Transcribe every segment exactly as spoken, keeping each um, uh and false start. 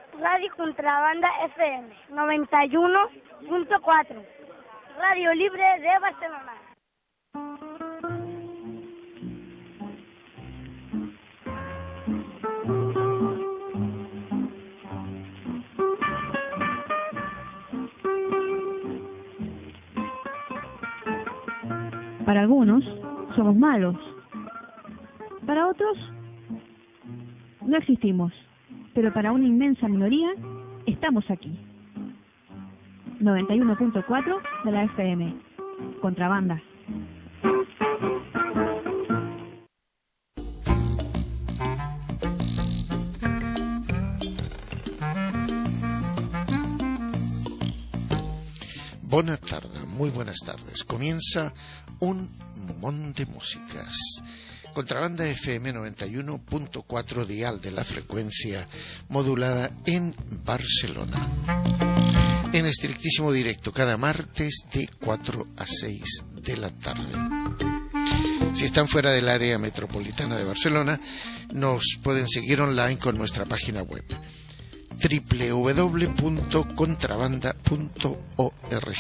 Radio Contrabanda F M noventa y uno punto cuatro, Radio Libre de Barcelona. Para algunos somos malos, para otros no existimos, pero para una inmensa minoría estamos aquí. noventa y uno punto cuatro de la F M, Contrabanda. Buenas tardes, muy buenas tardes. Comienza un montón de músicas. Contrabanda F M noventa y uno punto cuatro dial de la frecuencia modulada en Barcelona. En estrictísimo directo cada martes de cuatro a seis de la tarde. Si están fuera del área metropolitana de Barcelona, nos pueden seguir online con nuestra página web doble u doble u doble u punto contrabanda punto org.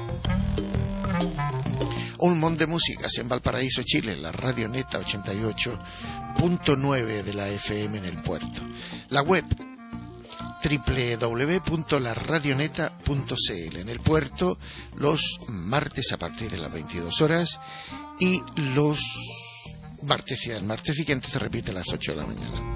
Un montón de músicas en Valparaíso, Chile, la Radio Neta ochenta y ocho punto nueve de la F M en el puerto. La web doble u doble u doble u punto la radioneta punto c l en el puerto los martes a partir de las veintidós horas y los martes y el martes siguiente se repite a las ocho de la mañana.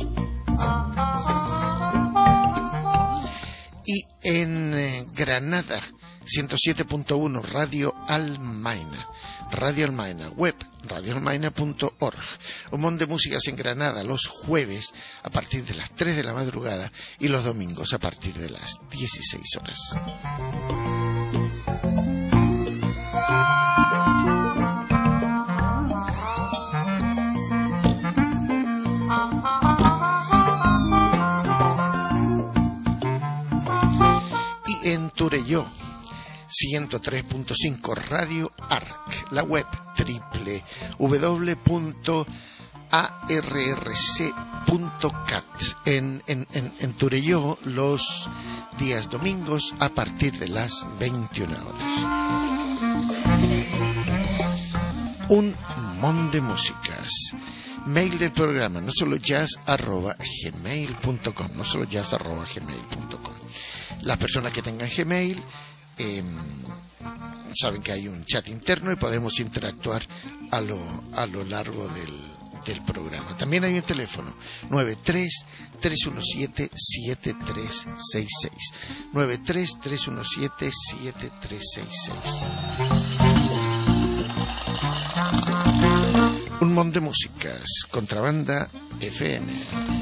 Y en eh, Granada, ciento siete punto uno, Radio Almaina. Radio Almaina, web radio almaina punto org. Un montón de músicas en Granada los jueves a partir de las tres de la madrugada y los domingos a partir de las dieciséis horas. Y en Torelló, ciento tres punto cinco, Radio Arc, la web doble u doble u doble u punto a r r c punto cat. En, en, en, en Torelló los días domingos a partir de las veintiuna horas. Un montón de músicas. Mail del programa, no solo jazz arroba gmail punto com, no solo jazz arroba gmail punto com. Las personas que tengan Gmail eh, saben que hay un chat interno y podemos interactuar a lo, a lo largo del, del programa. También hay un teléfono nueve tres, tres uno siete, siete tres seis seis, nueve tres, tres uno siete, siete tres seis seis. Un montón de músicas. Contrabanda F M.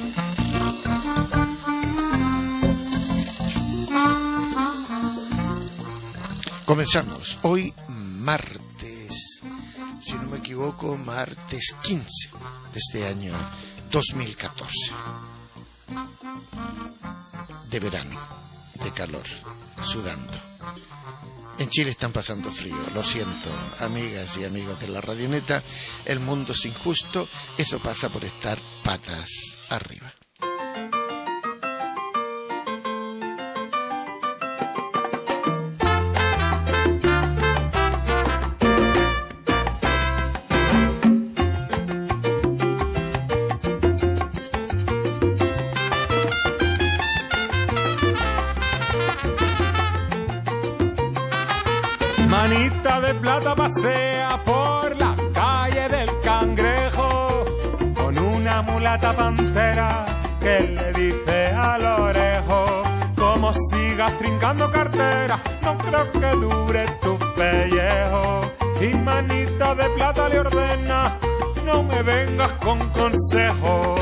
Comenzamos. Hoy martes, si no me equivoco, martes quince de este año dos mil catorce. De verano, de calor, sudando. En Chile están pasando frío, lo siento, amigas y amigos de la Radioneta, el mundo es injusto, eso pasa por estar patas arriba. Manita de plata pasea por la calle del Cangrejo con una mulata pantera que le dice al orejo: como sigas trincando cartera, no creo que dure tu pellejo. Y Manita de plata le ordena: no me vengas con consejo.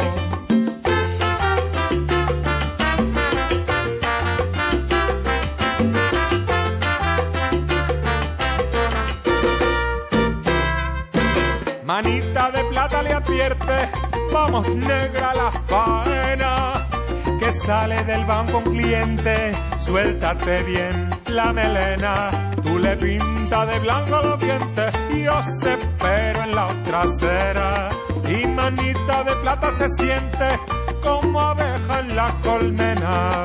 Manita de plata le advierte: vamos negra la faena, que sale del banco un cliente, suéltate bien la melena. Tú le pintas de blanco los dientes y yo se espero en la otra acera. Y Manita de plata se siente como abeja en la colmena.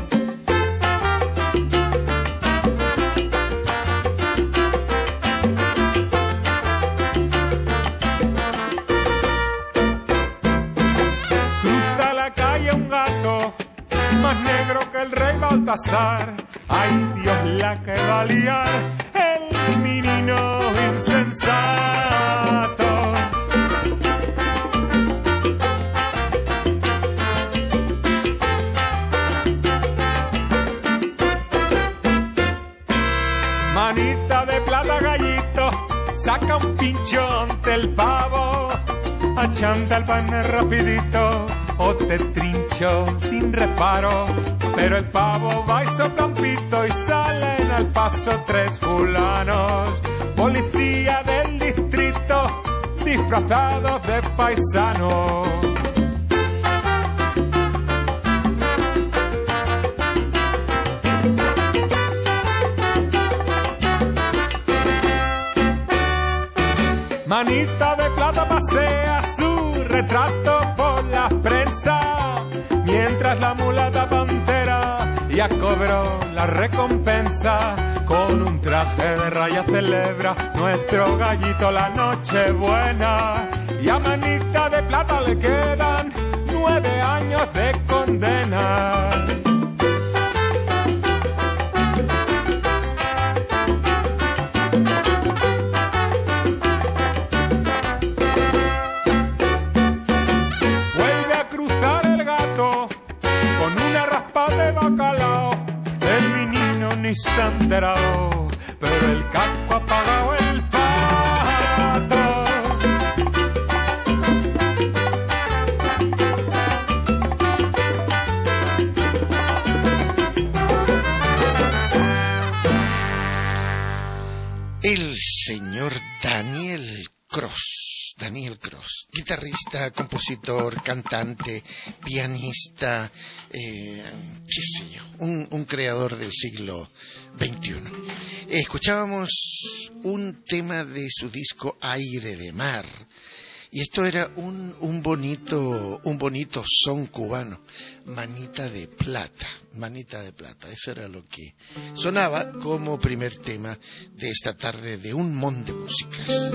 Cruza la calle un gato, más negro que el rey Baltasar. Ay, Dios, la que va a liar el menino insensato. Manita de plata, gallito, saca un pincho ante el pavo. Achanta el pan rapidito o te trincho sin reparo. Pero el pavo va y sopla un pito y salen al paso tres fulanos. Policía del distrito, disfrazados de paisanos. Manita de plata pasea su retrato por la prensa, mientras la mulata pantera ya cobró la recompensa. Con un traje de raya celebra nuestro gallito la noche buena. Y a Manita de plata le quedan nueve años de condena. De bacalao, el menino ni se ha enterado, pero el caco ha pagado el pato. El señor Daniel Cross. Daniel Cross, guitarrista, compositor, cantante, pianista, eh, qué sé yo, un, un creador del siglo veintiuno. Escuchábamos un tema de su disco Aire de Mar, y esto era un, un bonito, un bonito son cubano, Manita de Plata, Manita de Plata, eso era lo que sonaba como primer tema de esta tarde de Un Mon de Músicas.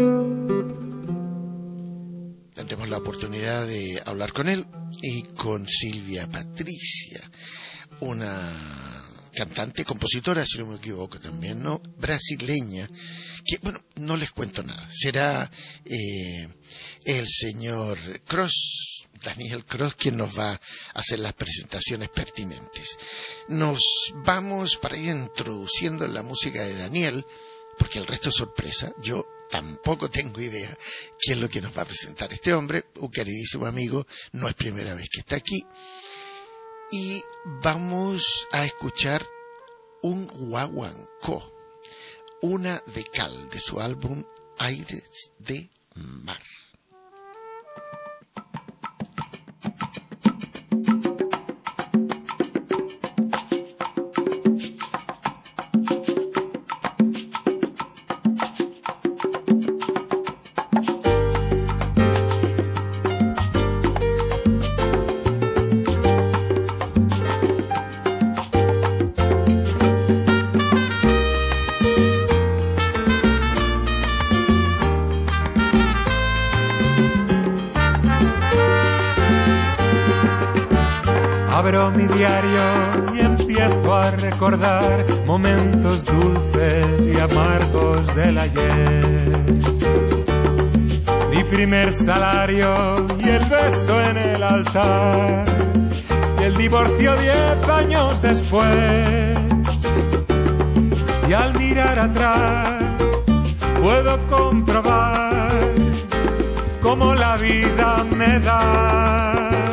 Tendremos la oportunidad de hablar con él y con Silvia Patricia, una cantante, compositora, si no me equivoco también, ¿no? Brasileña, que, bueno, no les cuento nada. Será eh, el señor Cross, Daniel Cross, quien nos va a hacer las presentaciones pertinentes. Nos vamos para ir introduciendo en la música de Daniel, porque el resto es sorpresa. Yo tampoco tengo idea qué es lo que nos va a presentar este hombre, un queridísimo amigo, no es primera vez que está aquí. Y vamos a escuchar un guaguancó, una de cal, de su álbum Aires de Mar. Abro mi diario y empiezo a recordar momentos dulces y amargos del ayer. Mi primer salario y el beso en el altar, y el divorcio diez años después. Y al mirar atrás puedo comprobar cómo la vida me da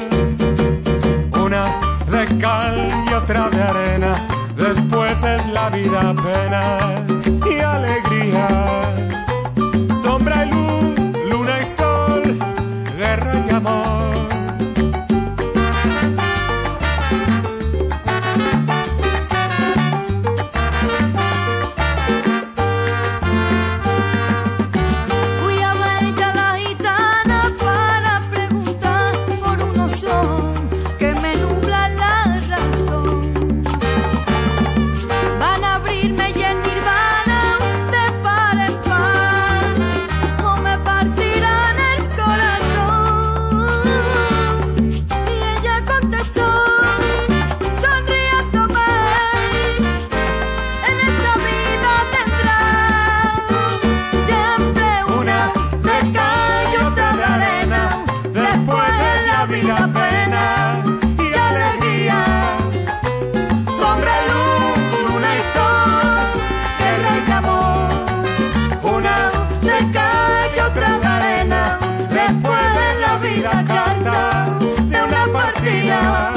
una de cal y otra de arena. Después es la vida pena y alegría, sombra y luz, luna y sol, guerra y amor. Fui a ver ya la gitana para preguntar por unos son vida pena y alegría. Sombra y luz, luna y sol, guerra y amor. Una de cal y otra de arena, después de la vida carta de una partida.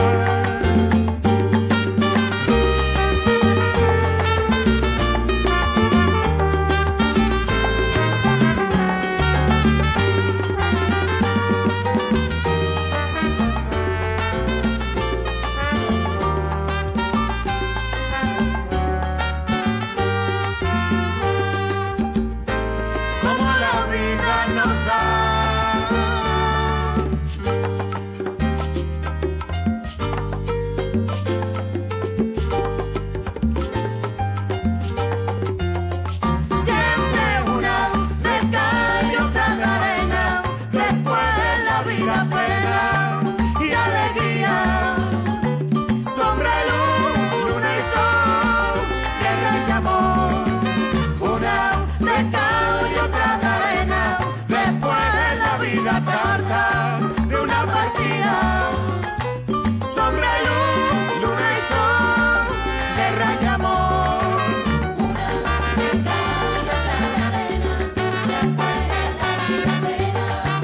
Cartas de una partida, sombra y luz, luna y sol, guerra y amor. Una de cal y otra de arena, después de la vida pena.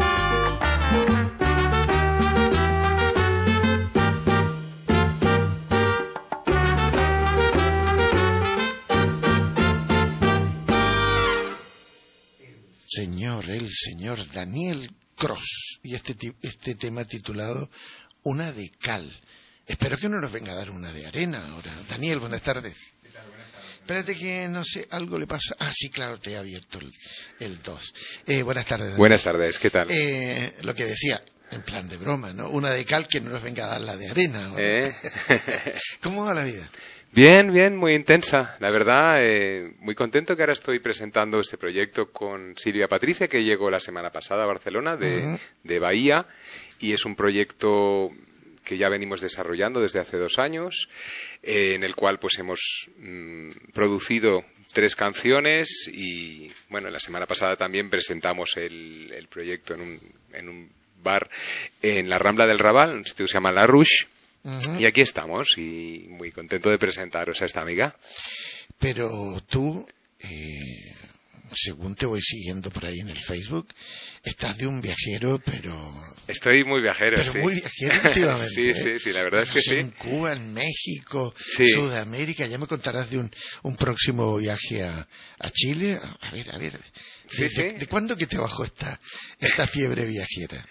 Señor, el señor Daniel Cross, y este, este tema titulado Una de cal. Espero que no nos venga a dar una de arena ahora. Daniel, buenas tardes. ¿Qué tal? Buenas tardes. Espérate que, no sé, algo le pasa. Ah, sí, claro, te he abierto el, el dos. Eh, buenas tardes, Daniel. Buenas tardes, ¿qué tal? Eh, lo que decía, en plan de broma, ¿no? Una de cal que no nos venga a dar la de arena ahora. ¿Eh? ¿Cómo va la vida? Bien, bien, muy intensa. La verdad, eh, muy contento que ahora estoy presentando este proyecto con Silvia Patricia, que llegó la semana pasada a Barcelona, de, uh-huh. de Bahía, y es un proyecto que ya venimos desarrollando desde hace dos años, eh, en el cual pues hemos mm, producido tres canciones y, bueno, la semana pasada también presentamos el, el proyecto en un, en un bar en la Rambla del Raval, un sitio que se llama La Ruche. Uh-huh. Y aquí estamos, y muy contento de presentaros a esta amiga. Pero tú, eh, según te voy siguiendo por ahí en el Facebook, estás de un viajero, pero... Estoy muy viajero, pero sí. muy viajero últimamente. sí, ¿eh? sí, sí, la verdad es que no sé, sí. En Cuba, en México, sí. Sudamérica, ya me contarás de un, un próximo viaje a, a Chile. A ver, a ver, ¿de, sí, de, sí. de, de cuándo que te bajó esta, esta fiebre viajera?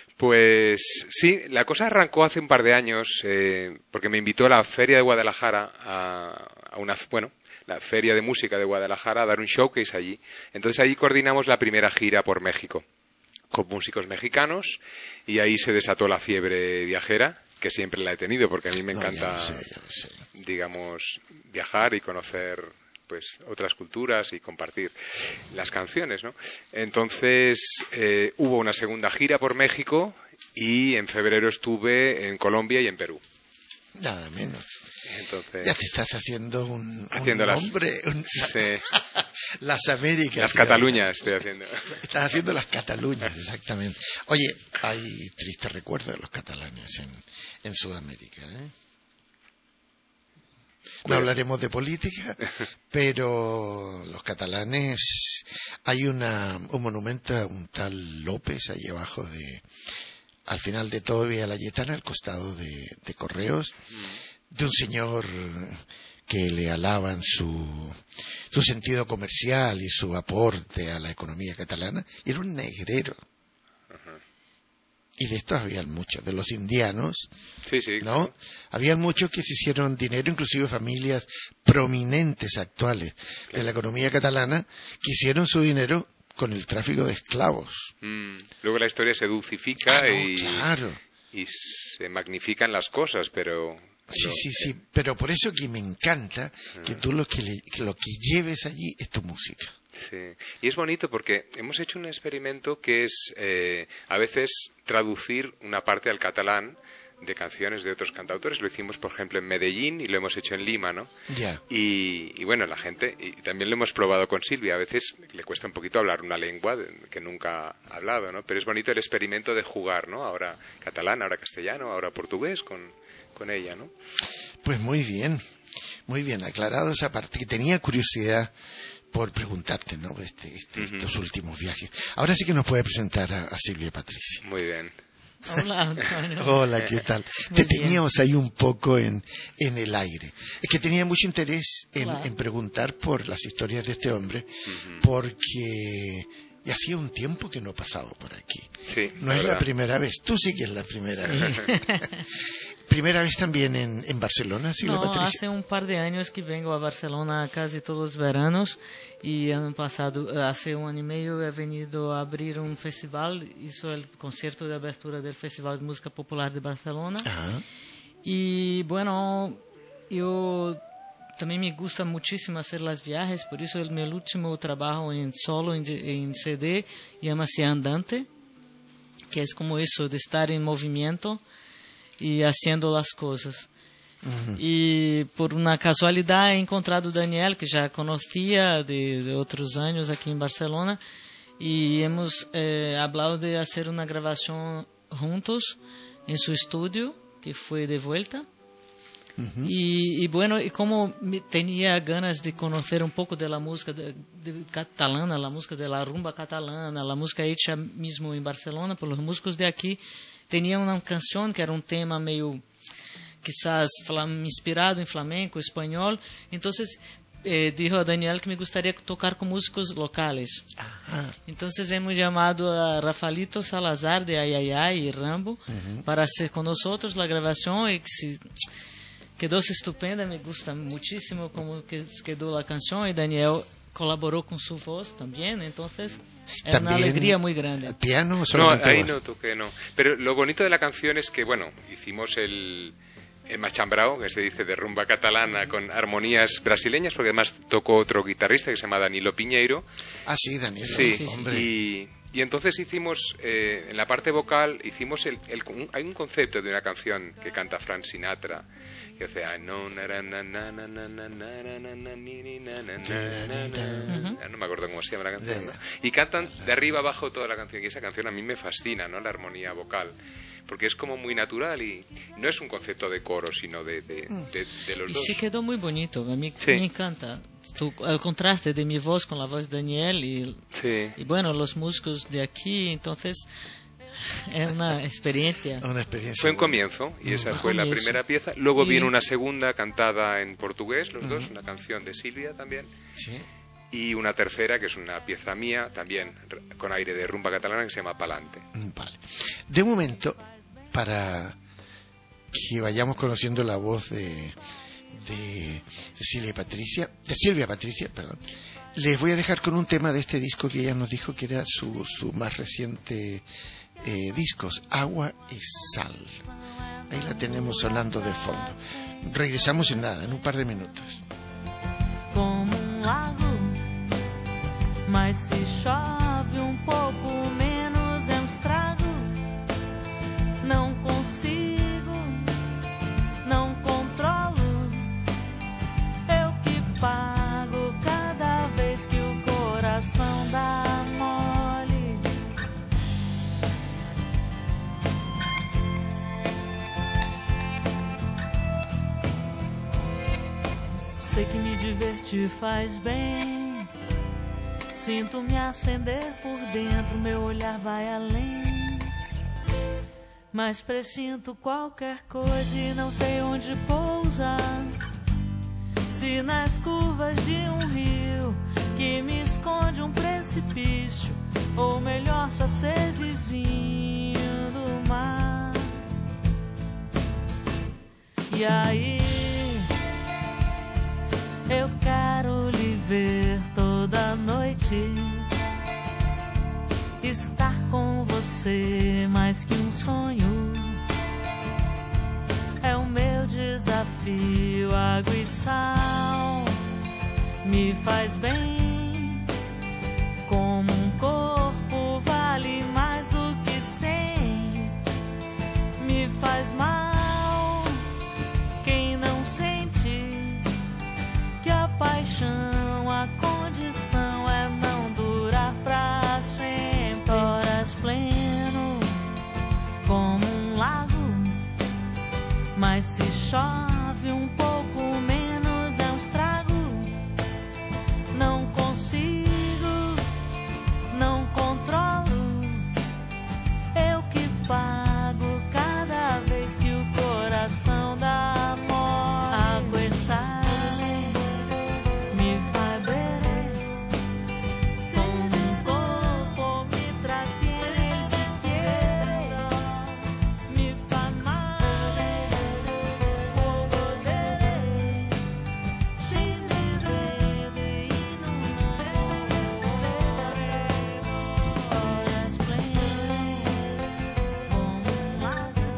Pues sí, la cosa arrancó hace un par de años, eh, porque me invitó a la Feria de Guadalajara, a, a una, bueno, la Feria de Música de Guadalajara, a dar un showcase allí. Entonces allí coordinamos la primera gira por México, con músicos mexicanos, y ahí se desató la fiebre viajera, que siempre la he tenido, porque a mí me encanta, no, ya lo sé, ya lo sé. digamos, viajar y conocer pues otras culturas y compartir las canciones, ¿no? Entonces eh, hubo una segunda gira por México y en febrero estuve en Colombia y en Perú. Nada menos. Entonces, ya te estás haciendo un, haciendo un las, hombre. Un, sí. Las Américas. Las Cataluñas estoy haciendo. Estás haciendo las Cataluñas, exactamente. Oye, hay tristes recuerdos de los catalanes en, en Sudamérica, ¿eh? No hablaremos de política, pero los catalanes, hay una, un monumento a un tal López ahí abajo de, al final de todo Vía Layetana, al costado de, de Correos, de un señor que le alaban su, su sentido comercial y su aporte a la economía catalana, y era un negrero. Y de estos habían muchos, de los indianos, sí, sí, ¿no? claro. Habían muchos que se hicieron dinero, inclusive familias prominentes actuales claro. de la economía catalana, que hicieron su dinero con el tráfico de esclavos. Mm. Luego la historia se dulcifica ah, no, y, claro. y se magnifican las cosas, pero... Sí, pero, sí, sí, pero por eso que me encanta que tú lo que, le, que lo que lleves allí es tu música. Sí, y es bonito porque hemos hecho un experimento que es eh, a veces traducir una parte al catalán de canciones de otros cantautores. Lo hicimos, por ejemplo, en Medellín y lo hemos hecho en Lima, ¿no? Yeah. Y, y bueno, la gente, y también lo hemos probado con Silvia. A veces le cuesta un poquito hablar una lengua de, que nunca ha hablado, ¿no? Pero es bonito el experimento de jugar, ¿no? Ahora catalán, ahora castellano, ahora portugués con, con ella, ¿no? Pues muy bien, muy bien aclarado esa parte, que tenía curiosidad por preguntarte, ¿no? Este, este, uh-huh. Estos últimos viajes. Ahora sí que nos puede presentar a, a Silvia Patricia. Muy bien. Hola, Antonio. Hola, ¿qué tal? Te teníamos ahí un poco en, en el aire. Es que tenía mucho interés en, claro. en preguntar por las historias de este hombre, uh-huh. porque y hacía un tiempo que no pasaba por aquí. Sí, no es la primera vez, tú sí que es la primera vez. ¿Primera vez también en, en Barcelona, Silvia No, Patricia? hace un par de años que vengo a Barcelona casi todos los veranos, y año pasado, hace un año y medio, he venido a abrir un festival, hizo el concierto de abertura del Festival de Música Popular de Barcelona. Ajá. Y bueno, yo también me gusta muchísimo hacer las viajes, por eso el, mi último trabajo en solo, en, en C D, llama-se Andante, que es como eso, de estar en movimiento y haciendo las cosas. Uh-huh. Y por una casualidad he encontrado a Daniel, que ya conocía de, de otros años aquí en Barcelona, y hemos eh, hablado de hacer una grabación juntos en su estudio, que fue de vuelta. Uh-huh. y, y bueno, y como tenía ganas de conocer un poco de la música de, de catalana, la música de la rumba catalana, la música hecha mismo en Barcelona por los músicos de aquí, tenía una canción que era un tema medio, quizás inspirado en flamenco, español. Entonces eh, dijo a Daniel que me gustaría tocar con músicos locales. Ajá. Entonces hemos llamado a Rafaelito Salazar de Ay Ay Ay y Rambo, uh-huh. para hacer con nosotros la grabación, y que se, quedó estupenda. Me gusta muchísimo cómo quedó la canción, y Daniel colaboró con su voz también, entonces es una alegría muy grande. ¿El piano? No, ahí no toqué, no. Pero lo bonito de la canción es que, bueno, hicimos el, el machambrao, que se dice de rumba catalana, con armonías brasileñas, porque además tocó otro guitarrista que se llama Danilo Piñeiro. Ah, sí, Danilo, sí, sí, hombre. Y, y entonces hicimos, eh, en la parte vocal, hicimos el, el, hay un concepto de una canción que canta Frank Sinatra, que hace no me acuerdo cómo se llama la canción, ¿no? Y cantan de arriba abajo toda la canción, y esa canción a mí me fascina, ¿no? La armonía vocal, porque es como muy natural y no es un concepto de coro, sino de, de, de, de los y dos. Sí, quedó muy bonito, a mí sí. me encanta tu, el contraste de mi voz con la voz de Daniel y, sí. y bueno, los músicos de aquí, entonces es una experiencia. Una experiencia. Fue un comienzo, y esa fue la primera pieza. Luego y... vino una segunda cantada en portugués, los uh-huh. dos, una canción de Silvia también. Sí. Y una tercera, que es una pieza mía, también con aire de rumba catalana, que se llama Palante. Vale. De momento, para que vayamos conociendo la voz de, de, de Silvia Patricia, de Silvia Patricia, perdón, les voy a dejar con un tema de este disco que ella nos dijo que era su, su más reciente eh, discos, Agua y Sal. Ahí la tenemos sonando de fondo. Regresamos en nada, en un par de minutos. Como um lago, mas se chove um pouco menos é um estrago. Não consigo, não controlo. Eu que pago cada vez que o coração dá mole. Sei que me divertir faz bem. Sinto-me acender por dentro, meu olhar vai além. Mas presinto qualquer coisa e não sei onde pousar. Se nas curvas de um rio que me esconde um precipício, ou melhor só ser vizinho do mar. E aí eu quero lhe ver toda noite, estar com você mais que um sonho. É o meu desafio, água e sal me faz bem. Como um corpo vale mais do que cem, me faz mais. lago. Mas se chove um pouco menos é um estrago. Não consigo, não controlo. Eu que pago cada vez que o coração dá amor. Água e sal me faz beber. Con un corpo mi trattiene di quiero. Mi fa male, può godere. Sin rivede in un amore. Ora splende come un lago.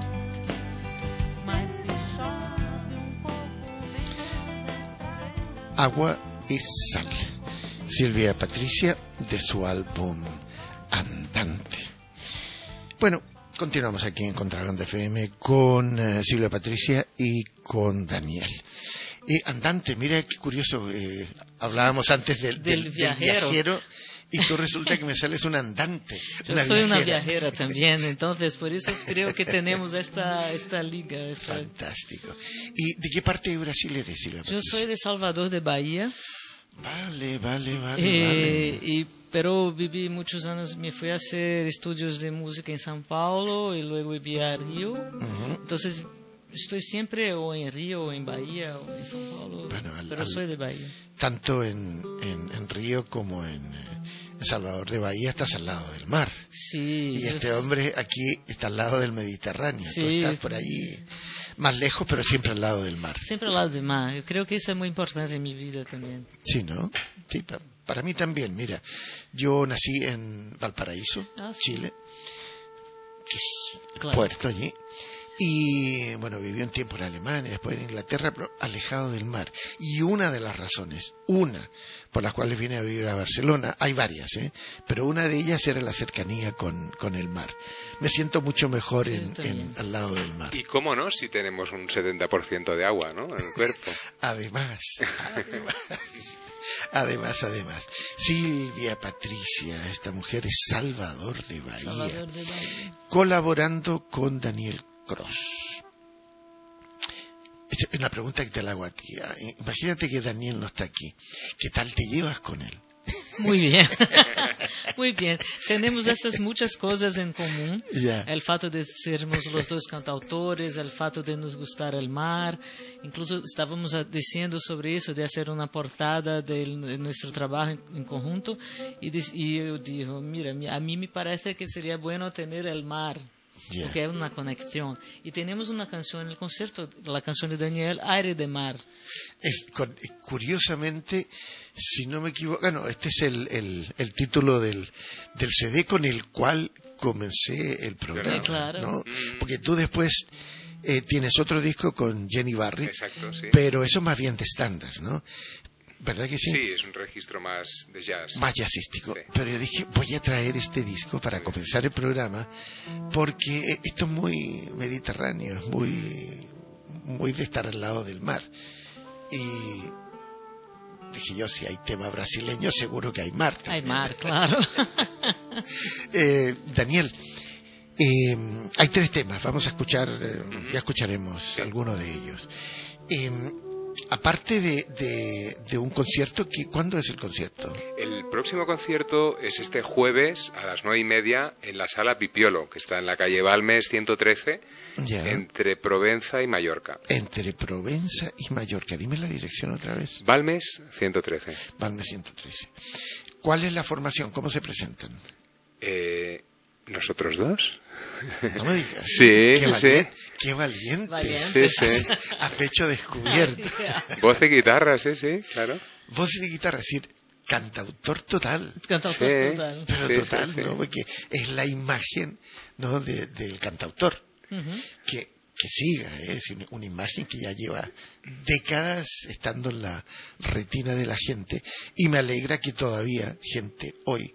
Mas se chove un poco menos è estrago. Agua y sal. Silvia Patricia, de su álbum Andante. Bueno, continuamos aquí en Contrabanda F M con eh, Silvia Patricia y con Daniel. Eh, Andante, mira qué curioso, eh, hablábamos antes del, del, Del del viajero. viajero y tú resulta que me sales un andante. Yo una soy una viajera. viajera también, entonces por eso creo que tenemos esta, esta liga. esta- Fantástico. ¿Y de qué parte de Brasil eres, Silvia Yo Patricia? soy de Salvador de Bahía, Vale, vale, vale, eh, vale. y, pero viví muchos años, me fui a hacer estudios de música en São Paulo y luego viví a Río. Ujú. Entonces estoy siempre o en Río, o en Bahía, o en São Paulo, Bueno, al- pero al- soy de Bahía. Tanto en, en, en Río como en, eh, en Salvador de Bahía estás al lado del mar. Sí, Y yo este hombre aquí está al lado del Mediterráneo. Tú Sí. estás por ahí más lejos, pero siempre al lado del mar. siempre al lado del mar. Yo creo que eso es muy importante en mi vida también. Sí, ¿no? Sí, pa- para mí también. Mira, yo nací en Valparaíso, Ah, sí. Chile, que es Claro. puerto allí. Y bueno, viví un tiempo en Alemania, después en Inglaterra, pero alejado del mar. Y una de las razones, una por las cuales vine a vivir a Barcelona, hay varias, ¿eh? Pero una de ellas era la cercanía con, con el mar. Me siento mucho mejor Sí, en, también. en- al lado del mar. Y cómo no, si tenemos un setenta por ciento de agua, ¿no? En el cuerpo. Además, además, además, además, Silvia Patricia, esta mujer es Salvador de Bahía, Salvador de Bahía. colaborando con Daniel Cross. Esta es una pregunta que te la hago a ti. ah, Imagínate que Daniel no está aquí. ¿Qué tal te llevas con él? Muy bien. Muy bien. Tenemos estas muchas cosas en común. Ya. El fato de sermos los dos cantautores, el fato de nos gustar el mar. Incluso estábamos ah, diciendo sobre eso, de hacer una portada del- de nuestro trabajo en, en conjunto. Y, dis- y yo digo, mira, mi- a mí me parece que sería bueno tener el mar. Ya. Porque es una conexión. Y tenemos una canción en el concierto, la canción de Daniel, Aire de Mar. Es, con- curiosamente, si no me equivoco, bueno, este es el, el, el título del, del C D con el cual comencé el programa, Eh, claro. ¿no? Porque tú después eh, tienes otro disco con Jenny Barry, Exacto, sí. pero eso más bien de estándares, ¿no? ¿Verdad que sí? Sí, es un registro más de jazz. Más jazzístico. Sí. Pero yo dije, voy a traer este disco para comenzar el programa, porque esto es muy mediterráneo, es muy, muy de estar al lado del mar. Y dije yo, si hay tema brasileño, seguro que hay mar también. Hay mar, claro. Eh, Daniel, eh, hay tres temas, vamos a escuchar, eh, ya escucharemos algunos de ellos. Eh, aparte de, de, de un concierto, ¿qué- ¿cuándo es el concierto? El próximo concierto es este jueves a las nueve y media en la sala Pipiolo, que está en la calle Balmes ciento trece, Ya. entre Provenza y Mallorca. Entre Provenza y Mallorca. Dime la dirección otra vez. Balmes ciento trece. Balmes ciento trece. ¿Cuál es la formación? ¿Cómo se presentan? Eh, ¿Nosotros dos? No me digas. Sí, qué sí, valiente, sí. Qué valiente. Valiente. Sí, sí. A pecho descubierto. Voz y guitarra, sí, sí, claro. Voz y guitarra, es decir, cantautor total. Cantautor Sí. total. Pero Sí, total, sí, sí. ¿no? Porque es la imagen, ¿no? de- del cantautor. Que, que siga, ¿eh? Es una, una imagen que ya lleva décadas estando en la retina de la gente. Y me alegra que todavía gente hoy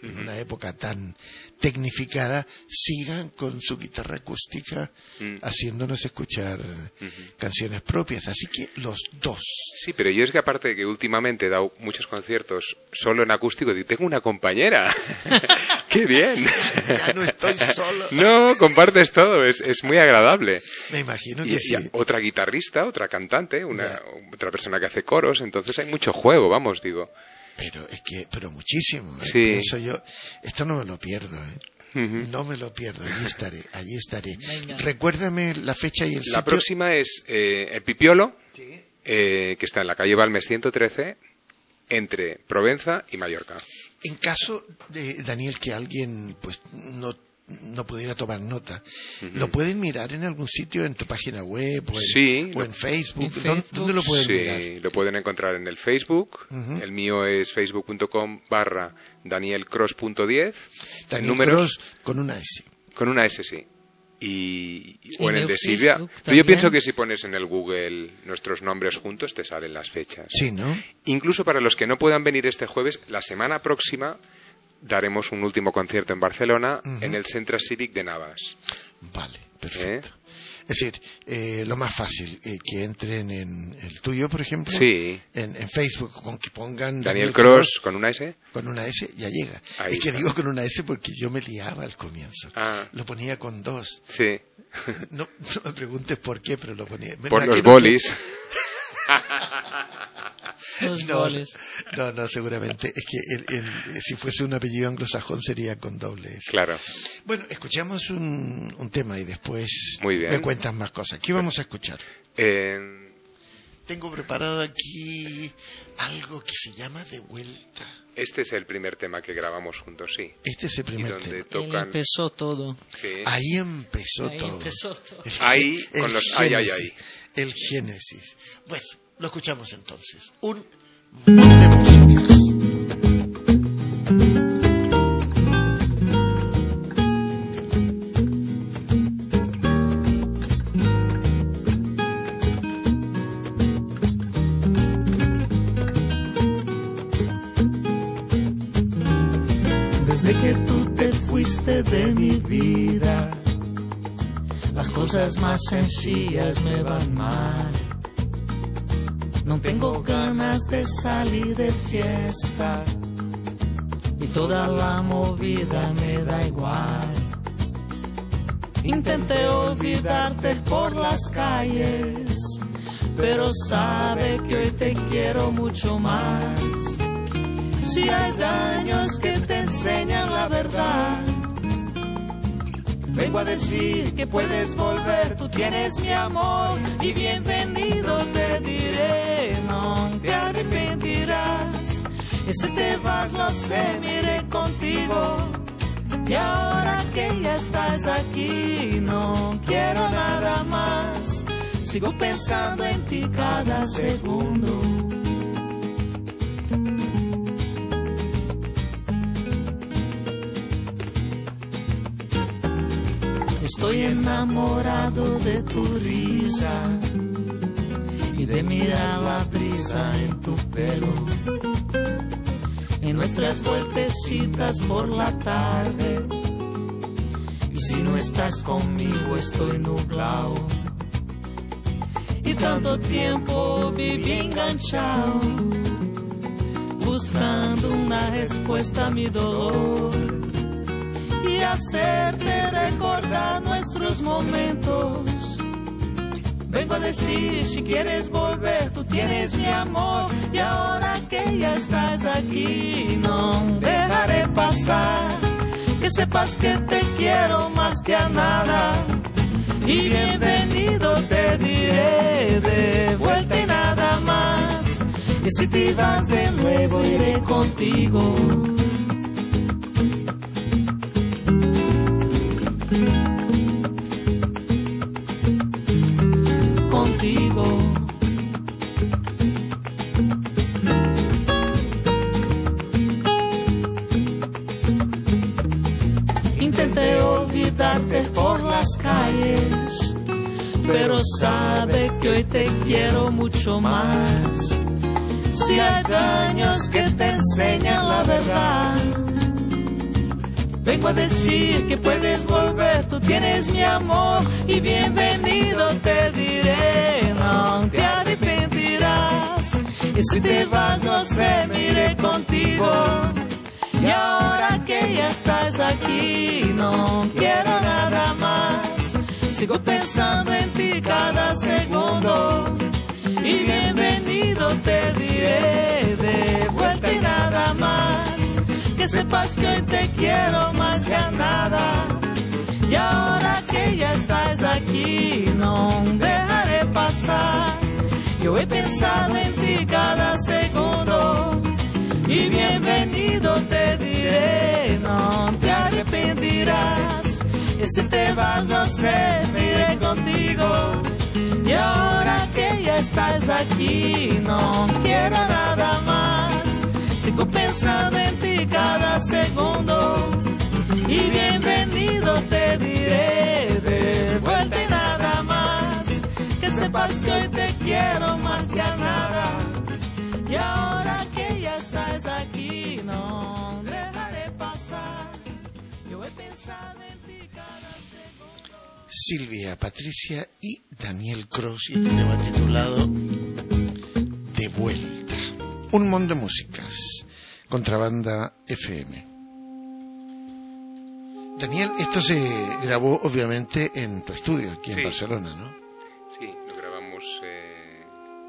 en una época tan tecnificada, sigan con su guitarra acústica mm. haciéndonos escuchar mm-hmm. canciones propias. Así que los dos. Sí, pero yo es que aparte de que últimamente he dado muchos conciertos solo en acústico, tengo una compañera. ¡Qué bien! Ya no estoy solo. No, compartes todo, es, es muy agradable. Me imagino que y, sí. Y otra guitarrista, otra cantante, una, otra persona que hace coros, entonces hay mucho juego, vamos, digo. Pero es que, pero muchísimo. ¿eh? Sí. Pienso yo, esto no me lo pierdo, ¿eh? Uh-huh. No me lo pierdo, allí estaré, allí estaré. Venga. Recuérdame la fecha y el la sitio. La próxima es eh, el Pipiolo, ¿sí? eh, que está en la calle Balmes ciento trece, entre Provenza y Mallorca. En caso de, Daniel, que alguien pues no no pudiera tomar nota, uh-huh. ¿lo pueden mirar en algún sitio, en tu página web o en, sí, o en Facebook? ¿En Facebook? ¿Dónde lo pueden sí, mirar? Sí, lo pueden encontrar en el Facebook. Uh-huh. El mío es facebook.com barra danielcross punto diez. Daniel números, Cross con una S. Con una S, sí. Y, o en el el de Facebook Silvia. también. Pero yo pienso que si pones en el Google nuestros nombres juntos, te salen las fechas. Sí, ¿no? Incluso para los que no puedan venir este jueves, la semana próxima daremos un último concierto en Barcelona, uh-huh. en el Centre Cívic de Navas. Vale, perfecto. ¿Eh? Es decir, eh, lo más fácil, eh, que entren en el tuyo, por ejemplo, sí. en, en Facebook, con que pongan Daniel, Daniel Cross con una S. Con una S, ya llega. Ahí es que está. digo con una S porque yo me liaba al comienzo. Ah. Lo ponía con dos. Sí. No, no me preguntes por qué, pero lo ponía. Me por los bolis. Que... Los no, bolis. No, no, seguramente. Es que el, el, si fuese un apellido anglosajón sería con doble S. Claro. Bueno, escuchamos un, un tema y después Muy bien. me cuentas más cosas. ¿Qué vamos a escuchar? Eh... Tengo preparado aquí algo que se llama De Vuelta. Este es el primer tema que grabamos juntos, sí. Este es el primer y donde tema. Tocan... Ahí empezó todo. Sí. Ahí empezó Ahí todo. empezó todo. El, ahí, el con los génesis, ay, ay, ay. El génesis. Bueno, lo escuchamos entonces. Un montón de músicas. Desde que tú te fuiste de mi vida, las cosas más sencillas me van mal. No tengo ganas de salir de fiesta y toda la movida me da igual. Intenté olvidarte por las calles, pero sabe que hoy te quiero mucho más. Si hay daños que te enseñan la verdad, vengo a decir que puedes volver, tú tienes mi amor y bienvenido te diré, no te arrepentirás. Y si te vas lo sé, miré contigo y ahora que ya estás aquí no quiero nada más, sigo pensando en ti cada segundo. Estoy enamorado de tu risa y de mirar la brisa en tu pelo, en nuestras vueltecitas por la tarde. Y si no estás conmigo estoy nublado, y tanto tiempo viví enganchado, buscando una respuesta a mi dolor y hacerte recordar nuestros momentos. Vengo a decir, si quieres volver, tú tienes mi amor, y ahora que ya estás aquí, no dejaré pasar, que sepas que te quiero más que a nada, y bienvenido te diré, de vuelta y nada más, y si te vas de nuevo iré contigo. Contigo. Intenté olvidarte por las calles, pero sabe que hoy te quiero mucho más. Si hay daños que te enseñan la verdad, Vengo a decir que puedes volver, tú tienes mi amor y bienvenido te diré, no te arrepentirás. Y si te vas, no sé, me iré contigo. Y ahora que ya estás aquí, no quiero nada más. Sigo pensando en ti cada segundo y bienvenido te diré de vuelta y nada más. Que sepas que hoy te quiero más que a nada. Y ahora que ya estás aquí, no dejaré pasar. Yo he pensado en ti cada segundo y bienvenido te diré, no te arrepentirás. Y si te vas, no sé, me iré contigo. Y ahora que ya estás aquí, no quiero nada más. Sigo pensando en ti cada segundo y bienvenido te diré de vuelta y nada más. Que sepas que hoy te quiero más que a nada. Y ahora que ya estás aquí, no dejaré pasar. Yo he pensado en ti cada segundo. Silvia, Patricia y Daniel Cross, y este tema titulado De Vuelta. Un mundo de músicas, Contrabanda F M. Daniel, esto se grabó obviamente en tu estudio aquí en sí. Barcelona, ¿no? Sí, lo grabamos. Eh...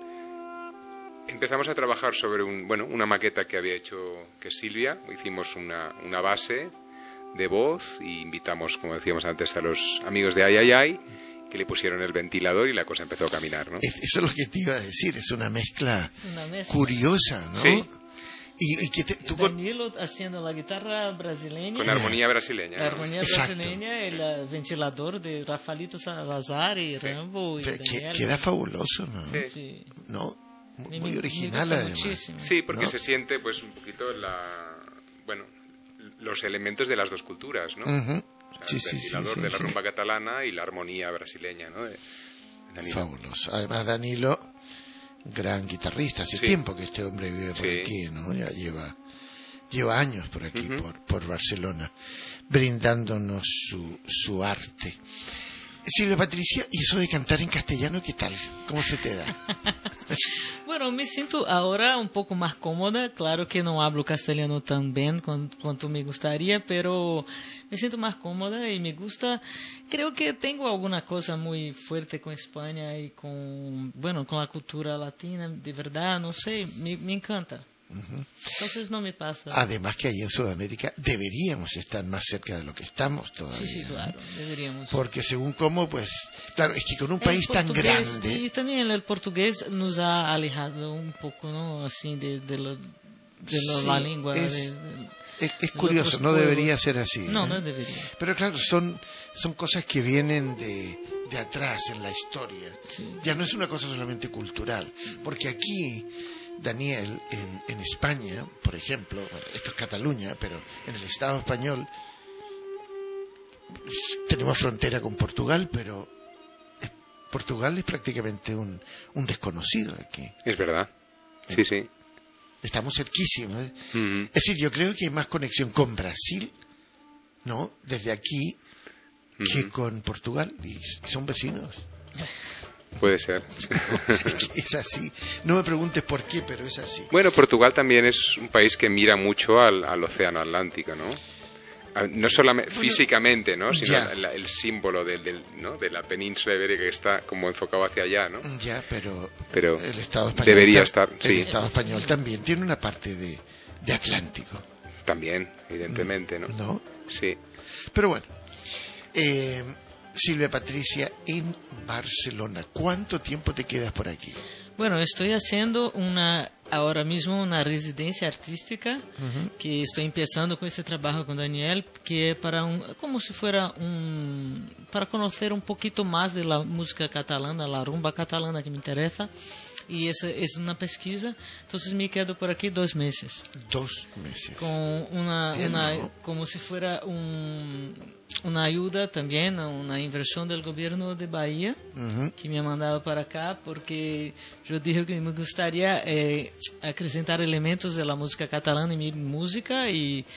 Empezamos a trabajar sobre un, bueno, una maqueta que había hecho que Silvia. Hicimos una, una base de voz y invitamos, como decíamos antes, a los amigos de Ay Ay Ay, que le pusieron el ventilador y la cosa empezó a caminar, ¿no? Eso es lo que te iba a decir, es una mezcla, una mezcla. curiosa, ¿no? Sí. Y, y que te, tú Danilo con... haciendo la guitarra brasileña. Con armonía brasileña. La armonía ¿no? brasileña, el ventilador de Rafaelito Salazar y sí. Rambo. Y que, queda fabuloso, ¿no? Sí. sí. ¿No? Muy, muy me, original, me además. Muchísimo. Sí, porque ¿no? se siente, pues, un poquito la... Bueno, los elementos de las dos culturas, ¿no? Uh-huh. O sea, sí, el ventilador sí, sí, de la sí. rumba catalana y la armonía brasileña, ¿no? De Danilo. Fabuloso. Además, Danilo, gran guitarrista. Hace sí. tiempo que este hombre vive por sí. aquí, ¿no? Ya lleva, lleva años por aquí, uh-huh. por, por Barcelona, brindándonos su, su arte. Silvia, Patricia, ¿y eso de cantar en castellano qué tal? ¿Cómo se te da? Bueno, me siento ahora un poco más cómoda. Claro que no hablo castellano tan bien cuanto me gustaría, pero me siento más cómoda y me gusta. Creo que tengo alguna cosa muy fuerte con España y con, bueno, con la cultura latina, de verdad, no sé, me, me encanta. Uh-huh. Entonces no me pasa. Además que ahí en Sudamérica deberíamos estar más cerca de lo que estamos todavía. Sí, sí, claro, deberíamos. Porque según cómo, pues, claro, es que con un país tan grande... Y también el portugués nos ha alejado un poco, ¿no? Así de, de, lo, de lo, sí, la lengua. Es, de, de, es, es curioso, no debería ser así. No, ¿eh? no debería. Pero claro, son, son cosas que vienen de, de atrás en la historia. Sí. Ya no es una cosa solamente cultural. Porque aquí... Daniel, en, en España, por ejemplo, bueno, esto es Cataluña, pero en el Estado español tenemos frontera con Portugal, pero es, Portugal es prácticamente un, un desconocido aquí. Es verdad, sí, eh, sí. Estamos cerquísimos. ¿eh? Uh-huh. Es decir, yo creo que hay más conexión con Brasil, ¿no? Desde aquí, uh-huh. que con Portugal, y son vecinos. Puede ser. Es así. No me preguntes por qué, pero es así. Bueno, Portugal también es un país que mira mucho al, al océano Atlántico, ¿no? No solamente bueno, físicamente, ¿no? Sino el, el símbolo del, del, ¿no? de la península ibérica que está como enfocado hacia allá, ¿no? Ya, pero, pero el Estado español debería estar. El sí. Estado español también tiene una parte de, de Atlántico. También, evidentemente, ¿no? ¿No? Sí. Pero bueno. Eh, Silvia, Patricia, en Barcelona, ¿cuánto tiempo te quedas por aquí? Bueno, estoy haciendo una ahora mismo una residencia artística uh-huh. que estoy empezando con este trabajo con Daniel, que es para un, como si fuera un, para conocer un poquito más de la música catalana, la rumba catalana que me interesa. Y esa es una pesquisa, entonces me quedo por aquí dos meses. Dos meses. Con una, una como si fuera un, una ayuda también, una inversión del gobierno de Bahía, uh-huh. que me ha mandado para acá, porque yo dije que me gustaría eh, acrescentar elementos de la música catalana en mi música y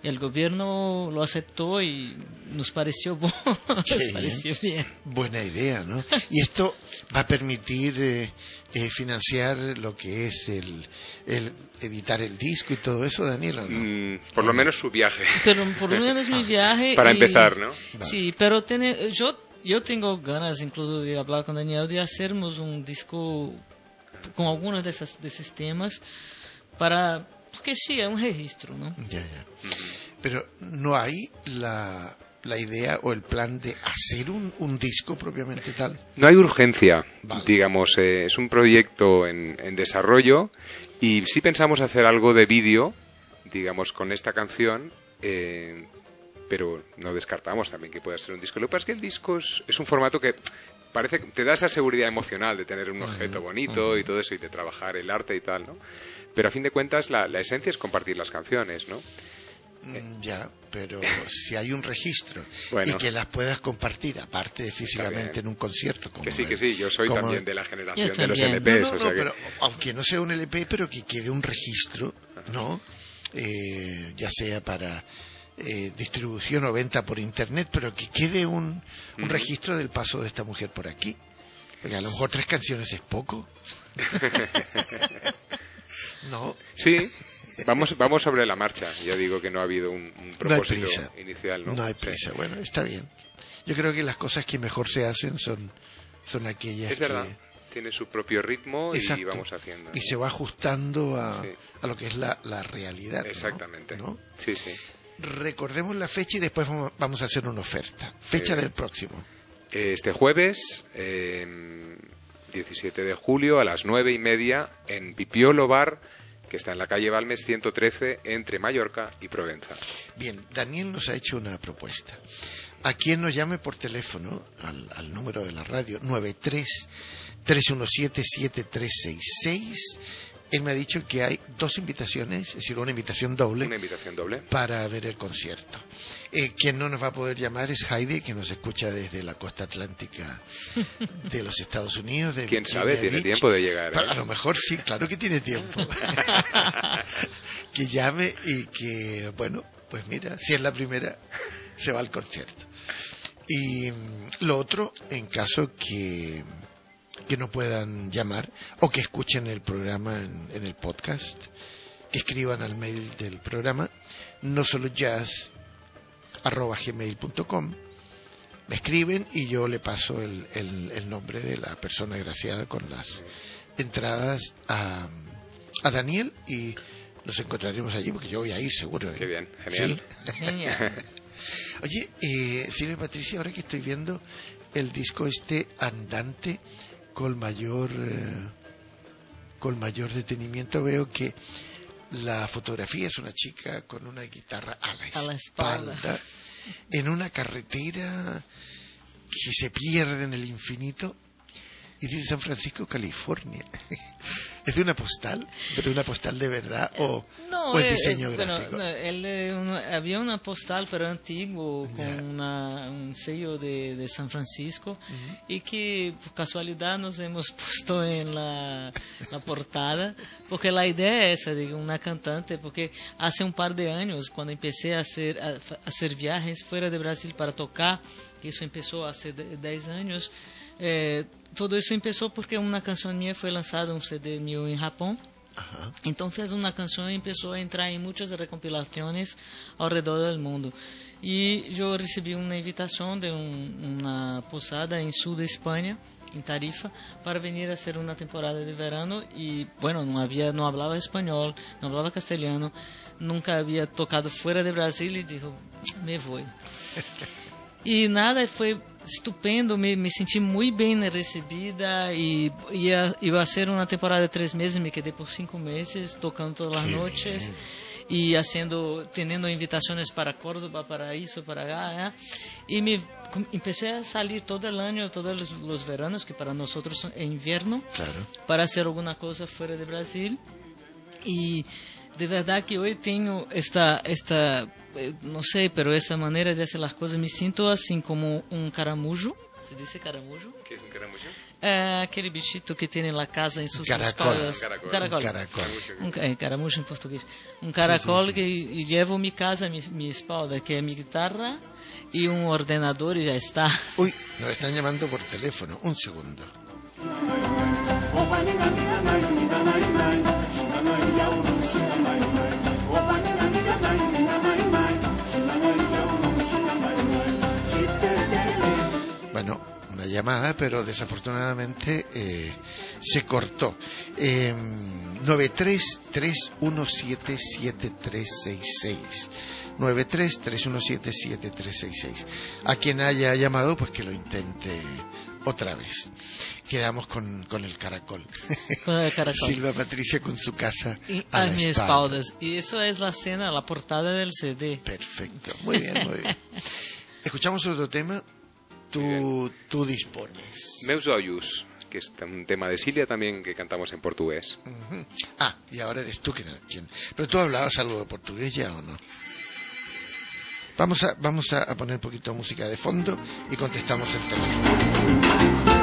y el gobierno lo aceptó y nos pareció bueno, nos pareció bien. Buena idea, ¿no? Y esto va a permitir eh, eh, financiar lo que es el, el editar el disco y todo eso, Daniel, ¿o no? Mm, por lo menos su viaje. Pero por lo menos mi viaje. Para y, empezar, ¿no? Sí, pero tiene, yo, yo tengo ganas incluso de hablar con Daniel de hacernos un disco con algunos de, esas, de esos temas para... Porque sí, es un registro, ¿no? Ya, ya. Pero no hay la, la idea o el plan de hacer un, un disco propiamente tal. No hay urgencia, vale. digamos, eh, es un proyecto en, en desarrollo y sí pensamos hacer algo de vídeo, digamos, con esta canción, eh, pero no descartamos también que pueda ser un disco. Lo que pasa es que el disco es, es un formato que parece que te da esa seguridad emocional de tener un objeto bonito uh-huh. y todo eso y de trabajar el arte y tal, ¿no? Pero a fin de cuentas la, la esencia es compartir las canciones, ¿no? Mm, ya, pero si hay un registro bueno. y que las puedas compartir, aparte de físicamente en un concierto. Como que sí, el, que sí, yo soy como también el, de la generación de también. los L Pes. No, no, o sea no, que... pero aunque no sea un L P, pero que quede un registro, ¿no? Eh, ya sea para eh, distribución o venta por internet, pero que quede un, un uh-huh. registro del paso de esta mujer por aquí. Porque a lo mejor tres canciones es poco. No. Sí, vamos vamos sobre la marcha. Ya digo que no ha habido un, un propósito no hay inicial, ¿no? No hay prisa. Sí. Bueno, está bien. Yo creo que las cosas que mejor se hacen son, son aquellas es verdad. que... Tiene su propio ritmo. Exacto. Y vamos haciendo, ¿no? Y se va ajustando a, sí. a lo que es la, la realidad. Exactamente. ¿no? Sí, sí. Recordemos la fecha y después vamos a hacer una oferta. Fecha eh, del próximo. Este jueves... Eh, diecisiete de julio a las nueve y media en Pipiolo Bar, que está en la calle Balmes ciento trece entre Mallorca y Provenza. Bien, Daniel nos ha hecho una propuesta. A quien nos llame por teléfono al, al número de la radio nueve tres, tres uno siete, siete tres seis seis. Él me ha dicho que hay dos invitaciones, es decir, una invitación doble, una invitación doble para ver el concierto. Eh, quien no nos va a poder llamar es Heidi, que nos escucha desde la costa atlántica de los Estados Unidos. De ¿Quién sabe? Tiene Beach. tiempo de llegar. ¿eh? A lo mejor sí, claro que tiene tiempo. Que llame y que, bueno, pues mira, si es la primera, se va al concierto. Y lo otro, en caso que... que no puedan llamar o que escuchen el programa en, en el podcast, que escriban al mail del programa no solo jazz arroba gmail punto com, me escriben y yo le paso el, el, el nombre de la persona agraciada con las entradas a, a Daniel y nos encontraremos allí porque yo voy a ir seguro. ¿eh? Qué bien, genial. ¿Sí? Genial. Oye, eh, Silvia Patricia, ahora que estoy viendo el disco este andante con mayor eh, con mayor detenimiento, veo que la fotografía es una chica con una guitarra a la, a la espalda, espalda en una carretera que se pierde en el infinito y dice San Francisco, California. ¿Es de una postal? ¿De una postal de verdad o, no, o es eh, diseño eh, gráfico? Bueno, él, eh, una, había una postal pero antiguo con yeah. una, un sello de, de San Francisco uh-huh. y que por casualidad nos hemos puesto en la, la portada porque la idea es esa de una cantante, porque hace un par de años cuando empecé a hacer, a, a hacer viajes fuera de Brasil para tocar, que eso empezó hace diez años, eh, todo eso empezó porque una canción mía fue lanzada, un C D mío en Japón. Ajá. Entonces una canción empezó a entrar en muchas recompilaciones alrededor del mundo. Y yo recibí una invitación de un, una posada en sur de España, en Tarifa, para venir a hacer una temporada de verano. Y bueno, no había, no hablaba español, no hablaba castellano, nunca había tocado fuera de Brasil y dijo, me voy. Y nada, fue estupendo, me, me sentí muy bien recibida y ia, iba a ser una temporada de tres meses, me quedé por cinco meses tocando todas las noches y haciendo, teniendo invitaciones para Córdoba, para eso, para allá, y me empecé a salir todo el año, todos los, los veranos, que para nosotros son invierno, claro, para hacer alguna cosa fuera de Brasil. Y de verdad que hoy tengo esta, esta eh, no sé, pero esa manera de hacer las cosas, me siento así como un caramujo ¿Se dice caramujo? ¿Qué es un caramujo? É aquele bichito que tem na casa em suas Caracol. espaldas. Caracol. Caracol. Caracol. Um, é, caramujo em português. Um caracol sim, sim. que e levo minha casa, minha, minha espalda, que é minha guitarra e um ordenador e já está. Uy, nos están llamando por teléfono. Un segundo. Bueno, una llamada, pero desafortunadamente eh, se cortó. Eh, nueve tres tres uno siete siete tres seis seis. nueve tres tres uno siete siete tres seis seis. A quien haya llamado, pues que lo intente otra vez. Quedamos con, con el caracol. Con el caracol. Silvia Patricia con su casa Y a a la mis espalda. espaldas. Y eso es la escena, la portada del C D. Perfecto, muy bien, muy bien. Escuchamos otro tema. Tú, tú dispones. Meus olhos, que es un tema de Silvia también que cantamos en portugués. Ujú. Ah, y ahora eres tú quien, quien... Pero tú hablabas algo de portugués ya, ¿o no? Vamos a, vamos a a poner un poquito de música de fondo y contestamos el teléfono.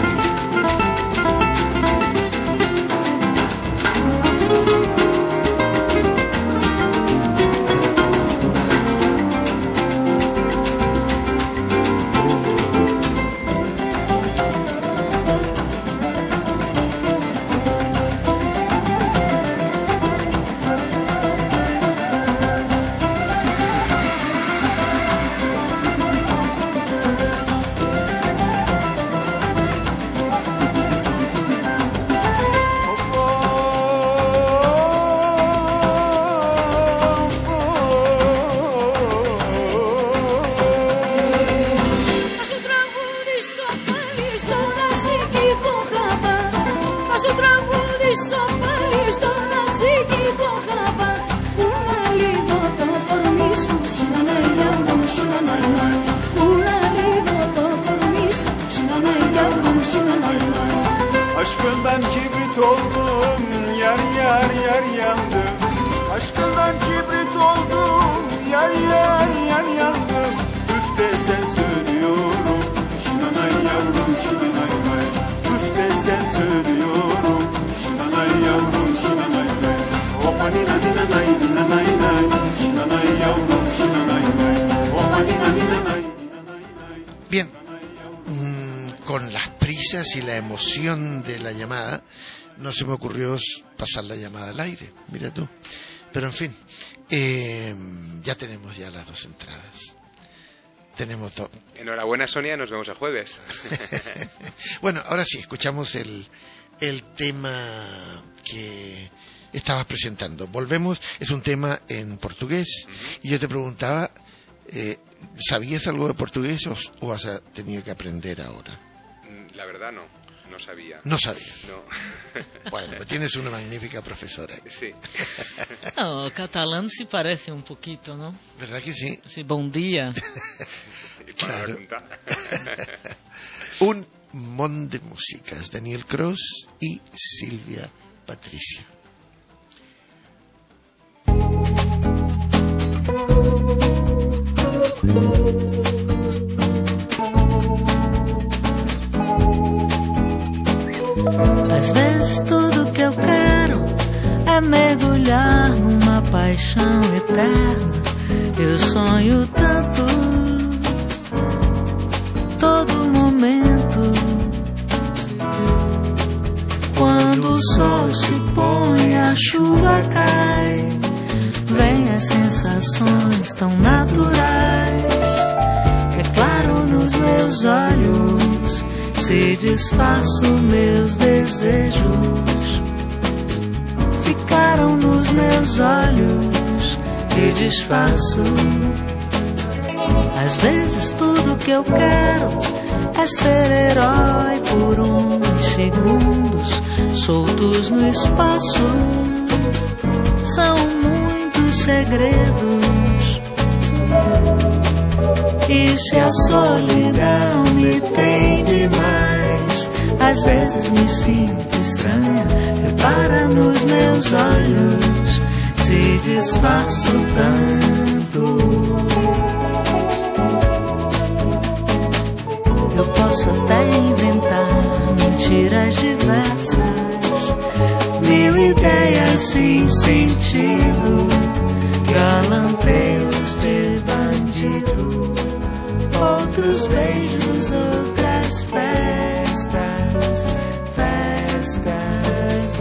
Faço trago de sopa, estou na sique borraba. Faço trago de sopa, estou na sique borraba. Una lido compromiso, sinanaya, como sinanaya. Una lido compromiso, sinanaya, como sinanaya. Aşkından kibrit oldum, yar yar yar yandım. Aşkından kibrit oldum, yar yar yar yandım. Üf desen söylüyorum, şinanay yavrum şinanay bay. Üf desen söylüyorum, şinanay yavrum şinanay bay. Opa nina nina nay nina nay nay, şinanay yavrum şinanay bay. Opa nina nina nay nina nay nay. Bien, mm, con las prisas y la emoción de la llamada, no se me ocurrió pasar la llamada al aire, mira tú. Pero en fin, eh, ya tenemos ya las dos entradas. Tenemos dos. Enhorabuena, Sonia, nos vemos el jueves. Bueno, ahora sí, escuchamos el, el tema que estabas presentando. Volvemos, es un tema en portugués, y yo te preguntaba, eh, ¿sabías algo de portugués o, o has tenido que aprender ahora? La verdad no, no sabía. No sabías. No. Bueno, pues tienes una magnífica profesora. Sí. No, catalán sí parece un poquito, ¿no? ¿Verdad que sí? Sí, buen día. Y para Claro. la junta. Un mon de músicas, Daniel Cross y Silvia Patricia. Às vezes tudo que eu quero é mergulhar numa paixão eterna. Eu sonho tanto, todo momento. Quando o sol se põe, a chuva cai, vem as sensações tão naturais. É claro, nos meus olhos se disfarço meus desejos. Ficaram nos meus olhos e disfarço. Às vezes tudo que eu quero é ser herói por uns segundos, soltos no espaço. São muitos segredos. E se a solidão me tem demais, às vezes me sinto estranha. Repara nos meus olhos, se disfarço tanto. Eu posso posso até inventar mentiras diversas, mil ideias sem sentido, galanteios de bandido, outros beijos, outras festas, festas.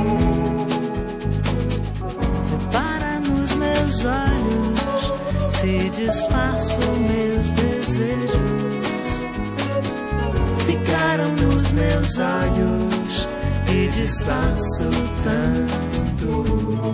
Repara nos meus olhos, se disfarço meus desejos, ficaram nos meus olhos e disfarço tanto.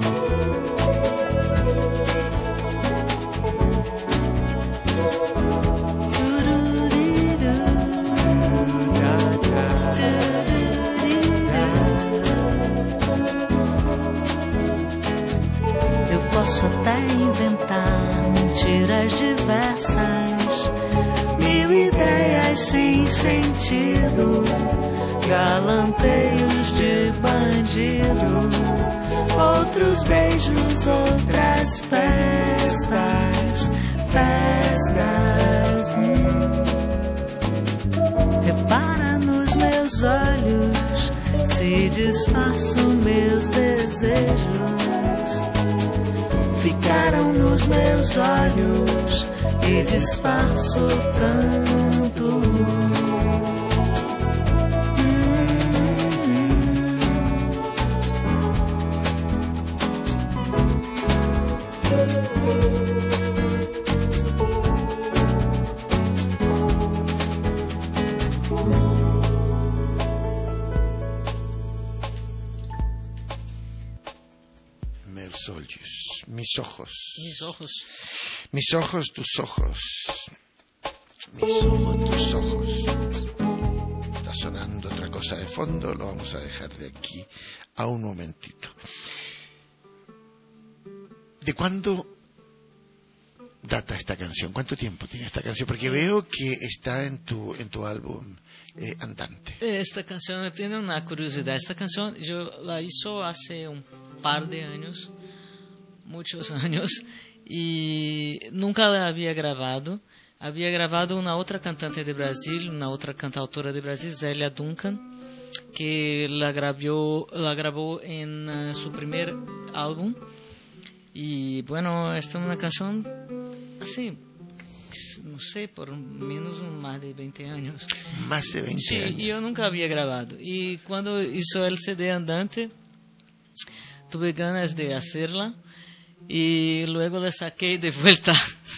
Eu posso até inventar mentiras diversas, mil ideias sem sentido, galanteios de bandido, outros beijos, outras festas, festas. Repara nos meus olhos, se disfarço meus desejos, ficaram nos meus olhos e disfarço tanto. Meus olhos, mis ojos. Mis ojos. Mis ojos, tus ojos. Mis ojos, tus ojos. Está sonando otra cosa de fondo, lo vamos a dejar de aquí a un momentito. ¿De cuándo data esta canción? ¿Cuánto tiempo tiene esta canción? Porque veo que está en tu en tu álbum eh, Andante. Esta canción tiene una curiosidad. Esta canción yo la hizo hace un par de años, muchos años, y nunca la había grabado. Había grabado una otra cantante de Brasil, una otra cantautora de Brasil, Zélia Duncan, que la grabó, la grabó en uh, su primer álbum. Y bueno, esta es una canción así, no sé, por menos un, más de veinte años. Más de veinte sí, años. Y yo nunca había grabado. Y cuando hizo el C D Andante, tuve ganas de hacerla y luego la saqué de vuelta.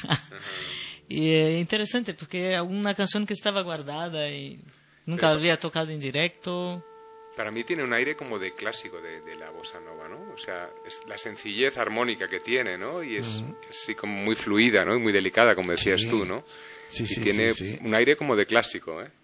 Y es interesante porque es una canción que estaba guardada y nunca Pero, había tocado en directo. Para mí tiene un aire como de clásico de, de la bossa nova, ¿no? O sea, es la sencillez armónica que tiene, ¿no? Y es, uh-huh. es así como muy fluida, ¿no? Y muy delicada, como decías sí. tú, ¿no? Sí, y sí, tiene sí, sí. un aire como de clásico, ¿eh?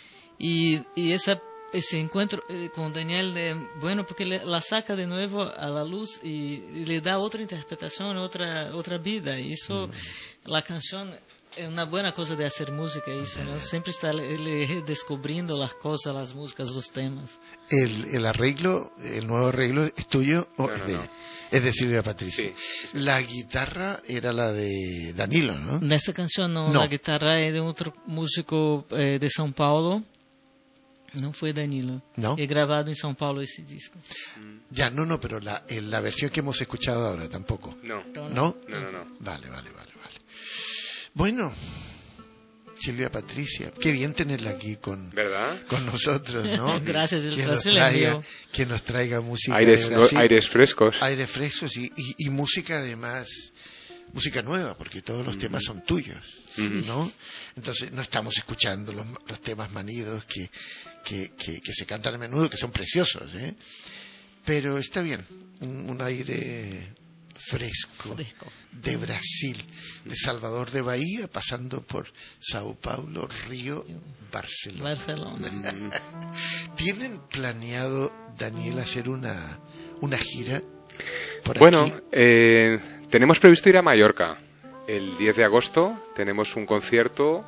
Y, y esa, ese encuentro eh, con Daniel, eh, bueno, porque le, la saca de nuevo a la luz y, y le da otra interpretación, otra, otra vida. Y eso, uh-huh. la canción... Es una buena cosa de hacer música, eso, ¿no? Siempre está él descubriendo las cosas, las músicas, los temas. El, el arreglo, el nuevo arreglo, ¿es tuyo o no, es, no, de, no. es de Silvia Patricia? Sí, sí, sí. La guitarra era la de Danilo, ¿no? En esta canción no, no. La guitarra es de otro músico eh, de São Paulo. No fue Danilo. No. He grabado en São Paulo ese disco. Ya, no, no, pero la, la versión que hemos escuchado ahora tampoco. No. ¿No? No, no, no. Vale, vale, vale, vale. Bueno, Silvia Patricia, qué bien tenerla aquí con, ¿verdad? con nosotros, ¿no? Gracias, el que nos placer traiga, mío. que nos traiga música Aires, de Brasil, no, aires frescos. aires frescos y, y, y música además, música nueva, porque todos los mm. temas son tuyos, mm. ¿no? Entonces no estamos escuchando los, los temas manidos que, que, que, que se cantan a menudo, que son preciosos, ¿eh? Pero está bien, un, un aire fresco, fresco de Brasil, de Salvador de Bahía, pasando por Sao Paulo, Río, Barcelona. Barcelona. ¿Tienen planeado, Daniel, hacer una, una gira por bueno, aquí? Eh, tenemos previsto ir a Mallorca. El diez de agosto tenemos un concierto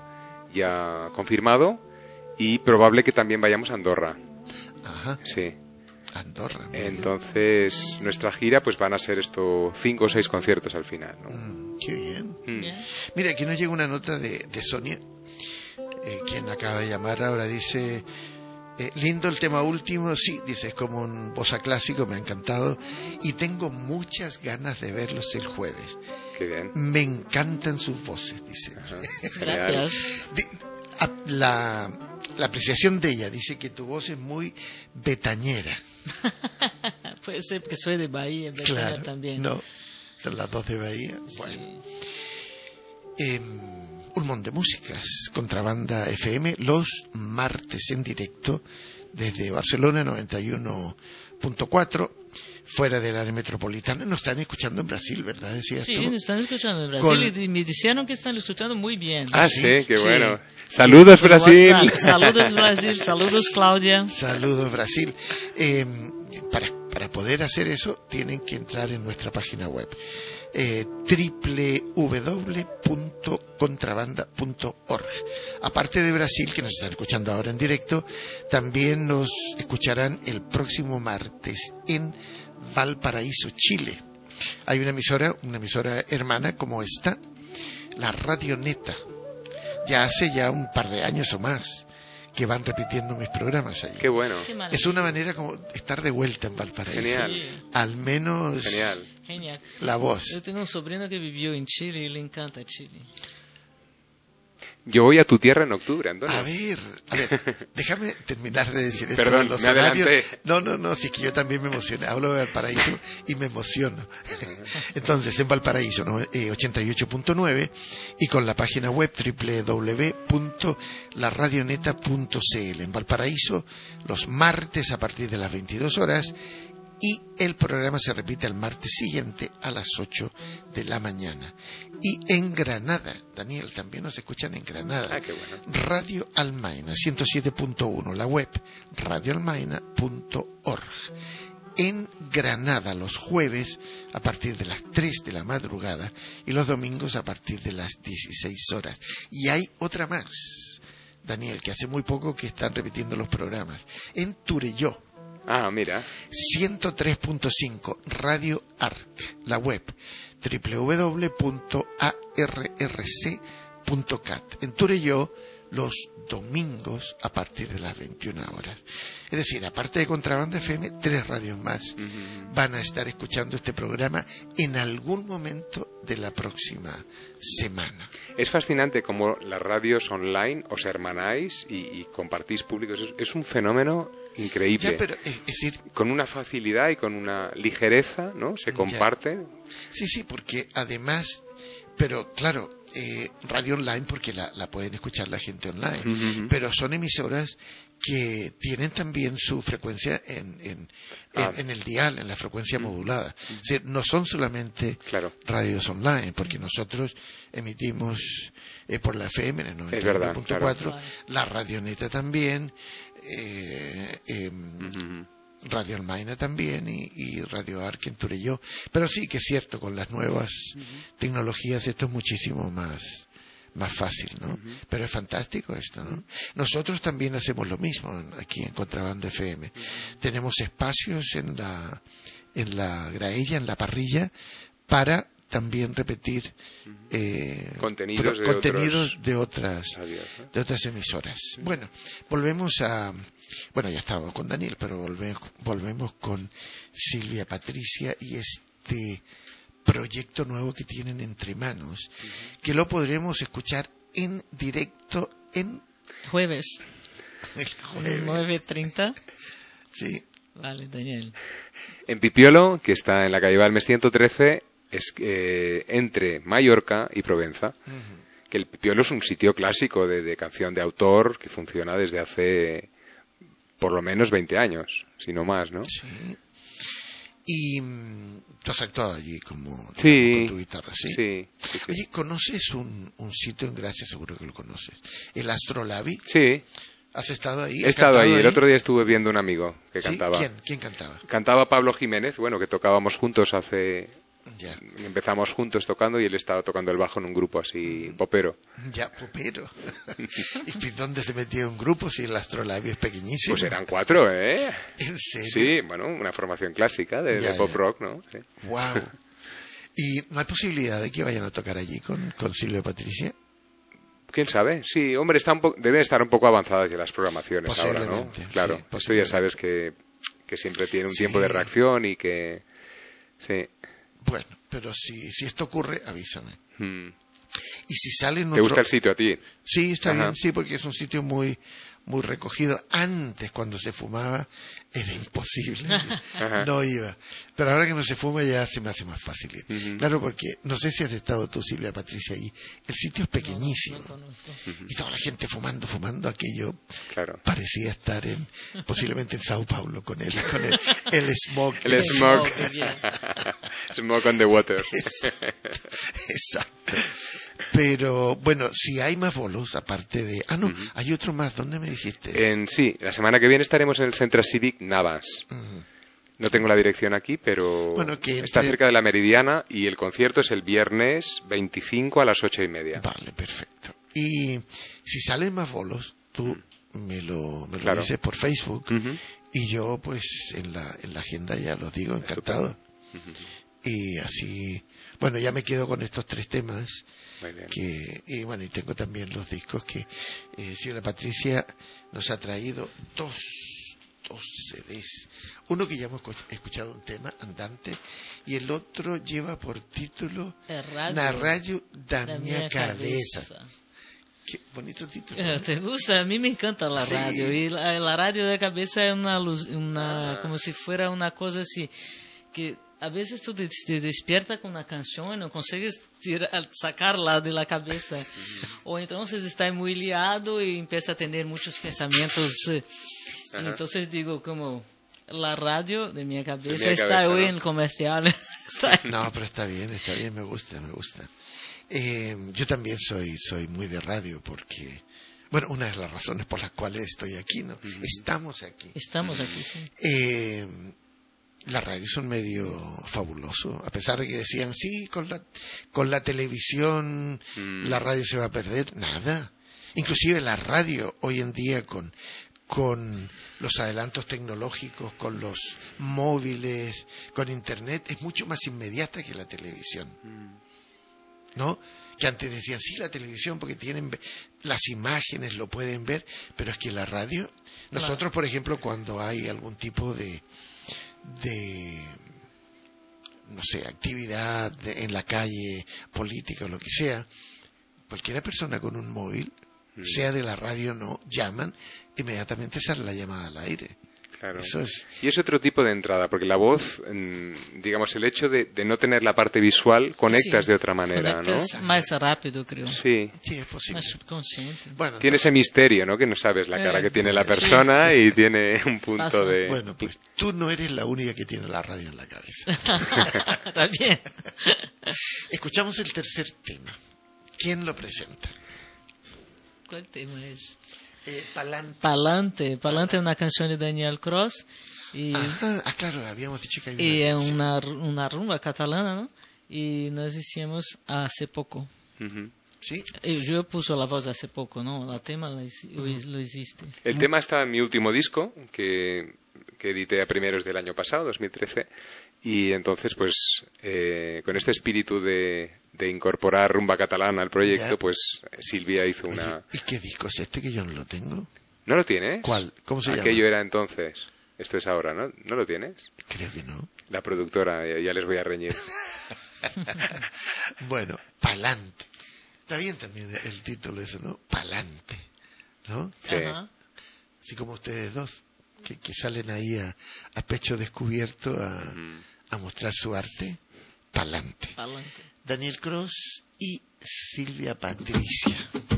ya confirmado y probable que también vayamos a Andorra. Ajá. Sí. Andorra. Entonces, bien. Nuestra gira pues van a ser esto cinco o seis conciertos al final, ¿no? Mm, qué bien. Mm. Yeah. Mira, aquí nos llega una nota de, de Sonia Eh, quien acaba de llamar ahora dice... Eh, lindo el tema último, sí, dice, es como un bossa clásico, me ha encantado y tengo muchas ganas de verlos el jueves. Qué bien. Me encantan sus voces, dice. Gracias. De, a, la, la apreciación de ella dice que tu voz es muy betañera. Puede ser porque soy de Bahía, Betania Claro, también. no, son las dos de Bahía. Bueno. Eh, un montón de músicas, Contrabanda F M, los martes en directo desde Barcelona noventa y uno punto cuatro, fuera del área metropolitana. Nos están escuchando en Brasil, ¿verdad? Decías Sí, tú. nos están escuchando en Brasil Con... y me dijeron que están escuchando muy bien. Ah, sí, sí, qué sí. bueno. Saludos, Por Brasil. WhatsApp. Saludos, Brasil. Saludos, Claudia. Saludos, Brasil. Eh, para, para poder hacer eso, tienen que entrar en nuestra página web. Eh, doble u doble u doble u punto contrabanda punto org. Aparte de Brasil, que nos están escuchando ahora en directo, también nos escucharán el próximo martes en Valparaíso, Chile. Hay una emisora, una emisora hermana como esta, la Radio Neta. Ya hace ya un par de años o más que van repitiendo mis programas allí. Qué bueno. Qué maravilla. Es una manera como estar de vuelta en Valparaíso. Genial. Sí. Al menos Genial. Genial. la voz. Yo tengo un sobrino que vivió en Chile y le encanta Chile. Yo voy a tu tierra en octubre, Antonio. A ver, a ver, déjame terminar de decir esto Perdón, de los me horarios. adelanté. No, no, no, sí es que yo también me emocioné. Hablo de Valparaíso y me emociono. Entonces, en Valparaíso, ¿no? eh, ochenta y ocho punto nueve y con la página web doble u doble u doble u punto la radioneta punto c l. En Valparaíso, los martes a partir de las veintidós horas y el programa se repite el martes siguiente a las ocho de la mañana. Y en Granada, Daniel, también nos escuchan en Granada. Ah, qué bueno. Radio Almaina, ciento siete punto uno, la web, radio almaina punto org. En Granada, los jueves a partir de las tres de la madrugada y los domingos a partir de las dieciséis horas. Y hay otra más, Daniel, que hace muy poco que están repitiendo los programas. En Turelló, Ah, mira. ciento tres punto cinco, Radio Arc, la web, doble u doble u doble u punto a r r c punto cat. En Turelló, los domingos a partir de las veintiuna horas. Es decir, aparte de Contrabanda F M, tres radios más Uh-huh. van a estar escuchando este programa en algún momento de la próxima semana. Es fascinante cómo las radios online os hermanáis y, y compartís públicos. Es, es un fenómeno increíble. Ya, pero es, es decir, Con una facilidad y con una ligereza, ¿no? Se Ya. comparte. sí, sí, porque además, pero claro, eh, radio online porque la, la pueden escuchar la gente online, Ujú. pero son emisoras que tienen también su frecuencia en, en, Ah. en, en el dial, en la frecuencia modulada. Es decir, no son solamente Claro. radios online, porque nosotros emitimos eh, por la F M en el noventa y Es nueve verdad, punto claro. cuatro, la Radioneta también, eh, em, Ujú. Radio Almaina también y, y Radio Arc en Turelló. Pero sí que es cierto, con las nuevas tecnologías esto es muchísimo más, más fácil, ¿no? Pero es fantástico esto, ¿no? Nosotros también hacemos lo mismo aquí en Contrabanda F M. Tenemos espacios en la, en la graella, en la parrilla, para también repetir eh, Contenidos pro- de contenidos otros de otras radios, ¿no? de otras emisoras. Bueno, volvemos a... Bueno, ya estábamos con Daniel, pero volvemos, volvemos con Silvia Patricia y este proyecto nuevo que tienen entre manos, que lo podremos escuchar en directo en Jueves, el jueves. nueve treinta. Sí, Vale, Daniel. En Pipiolo, que está en la calle Balmes ciento trece, es eh, entre Mallorca y Provenza. Que el Pipiolo es un sitio clásico de, de canción de autor que funciona desde hace por lo menos veinte años, si no más, ¿no? sí. Y mm, tú has actuado allí como Sí, con tu guitarra, ¿sí? sí, sí, sí. Oye, ¿conoces un, un sitio en Gracia? Seguro que lo conoces. El Astrolabi. Sí, ¿Has estado ahí? he ¿Has estado ahí. cantado El otro día estuve viendo un amigo que ¿Sí? cantaba. ¿Quién? ¿Quién cantaba? Cantaba Pablo Jiménez, bueno, que tocábamos juntos hace... Ya. Empezamos juntos tocando y él estaba tocando el bajo en un grupo así popero. Ya, popero. ¿Y dónde se metió un grupo si el Astrolabio es pequeñísimo? Pues eran cuatro, ¿eh? ¿En serio? Sí, bueno, una formación clásica de, Ya, de pop ya. rock, ¿no? Sí. Wow. ¿Y no hay posibilidad de que vayan a tocar allí con, con Silvia Patricia? ¿Quién sabe? Sí, hombre, está un po- deben estar un poco avanzadas ya las programaciones ahora, ¿no? Posiblemente, Claro, sí, pues tú ya sabes que, que siempre tiene un Sí. tiempo de reacción y que... Sí. Bueno, pero si, si esto ocurre, avísame. Mm. Y si sale en ¿Te otro... gusta el sitio a ti? Sí, está Ajá. bien, sí, porque es un sitio muy muy recogido. Antes, cuando se fumaba, era imposible. Ajá. No iba. Pero ahora que no se fuma ya se me hace más fácil ir. Ujú. Claro, porque no sé si has estado tú, Silvia Patricia, ahí. El sitio es pequeñísimo. Y toda la gente fumando, fumando, aquello Claro. parecía estar en, posiblemente en Sao Paulo con el, con el, el smog. El smoke. Smoke, yeah. Smoke on the water. Exacto. Pero, bueno, si hay más bolos, aparte de... Ah, no, hay otro más. ¿Dónde me dijiste? En, sí, la semana que viene estaremos en el Centre Cívic Navas. Ujú. No tengo la dirección aquí, pero Bueno, que está entre- cerca de la Meridiana y el concierto es el viernes veinticinco a las ocho y media. Vale, perfecto. Y si salen más bolos, tú me lo, me lo Claro. dices por Facebook Ujú. y yo, pues, en la, en la agenda ya los digo, encantado. Y así... Bueno, ya me quedo con estos tres temas. Muy bien. Que, y bueno, y tengo también los discos que eh, Silvia Patricia nos ha traído dos, dos C Ds. Uno que ya hemos escu- escuchado un tema, Andante, y el otro lleva por título É rádio Na Radio da, da Minha minha Cabeça. cabeça. Qué bonito título. Eh, ¿Te gusta? A mí me encanta la Sí. radio. Y la, la radio de cabeza es una luz, una, como si fuera una cosa así, que a veces tú te, te despiertas con una canción y no consigues tirar, sacarla de la cabeza. O entonces estás muy liado y empieza a tener muchos pensamientos. eh. Entonces digo, como la radio de mi cabeza De mi está cabeza, hoy ¿no? en el comercial. Está ahí. No, pero está bien, está bien, me gusta, me gusta. Eh, yo también soy, soy muy de radio porque, bueno, una de las razones por las cuales estoy aquí, ¿no? Estamos aquí. Estamos aquí, sí. Eh, la radio es un medio fabuloso, a pesar de que decían, sí, con la, con la televisión Mm. la radio se va a perder, nada. Inclusive la radio hoy en día con, con los adelantos tecnológicos, con los móviles, con internet, es mucho más inmediata que la televisión. ¿No? Que antes decían, sí, la televisión, porque tienen ve- las imágenes, lo pueden ver, pero es que la radio, nosotros, por ejemplo, cuando hay algún tipo de, de no sé, actividad de- en la calle, política o lo que sea, cualquiera persona con un móvil, sea de la radio o no, llaman, inmediatamente sale la llamada al aire. Claro. Eso es... Y es otro tipo de entrada, porque la voz, mm, digamos, el hecho de, de no tener la parte visual, conectas Sí, de otra manera, conectas más rápido, creo. ¿no? Sí. Sí, es posible. Más subconsciente. Bueno, Tiene ese misterio, ¿no? Que no sabes la cara Eh, que tiene la sí. persona y tiene un punto Pasa. de... Bueno, pues tú no eres la única que tiene la radio en la cabeza. Está bien. Escuchamos el tercer tema. ¿Quién lo presenta? ¿Cuál tema es? Eh, Palante. Palante. Palante es una canción de Daniel Cross y, Ajá. Ah, claro, habíamos dicho que hay una... y es canción. una, una rumba catalana, ¿no? Y nos hicimos hace poco. Ujú. Sí, Y yo puse la voz hace poco, ¿no? El tema lo, hici- lo hiciste. El tema está en mi último disco, que, que edité a primeros del año pasado, dos mil trece, y entonces, pues, eh, con este espíritu de, de incorporar rumba catalana al proyecto, Ya. pues Silvia hizo una... Oye, ¿y qué disco es este que yo no lo tengo? ¿No lo tienes? ¿Cuál? ¿Cómo se llama? Aquello era entonces. Esto es ahora, ¿no? ¿No lo tienes? Creo que no. La productora, ya, ya les voy a reñir. Bueno, Palante. Está bien también el título eso, ¿no? Palante. ¿No? Sí. Ajá. Así como ustedes dos, que, que salen ahí a, a pecho descubierto a, a mostrar su arte. Palante. Palante. Daniel Cross y Silvia Patricia.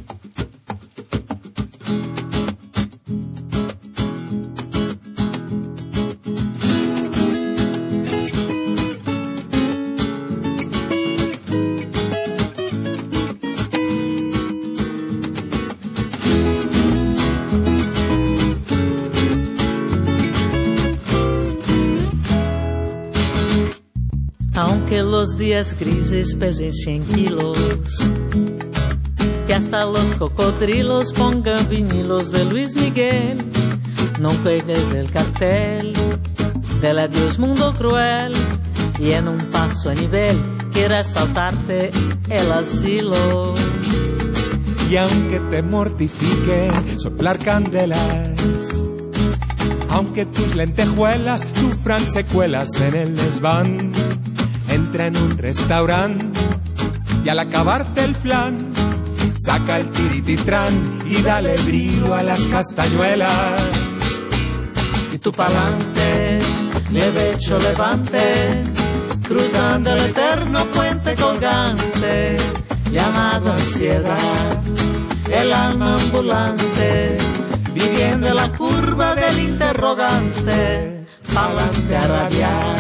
Aunque los días grises pesen cien kilos, que hasta los cocodrilos pongan vinilos de Luis Miguel, no juegues el cartel del adiós mundo cruel, y en un paso a nivel quieras saltarte el asilo. Y aunque te mortifique soplar candelas, aunque tus lentejuelas sufran secuelas en el desván, entra en un restaurante y al acabarte el flan, saca el tirititrán y dale brillo a las castañuelas. Y tú pa'lante, levecho levante, cruzando el eterno puente colgante, llamado ansiedad, el alma ambulante, viviendo la curva del interrogante, pa'lante a rabiar.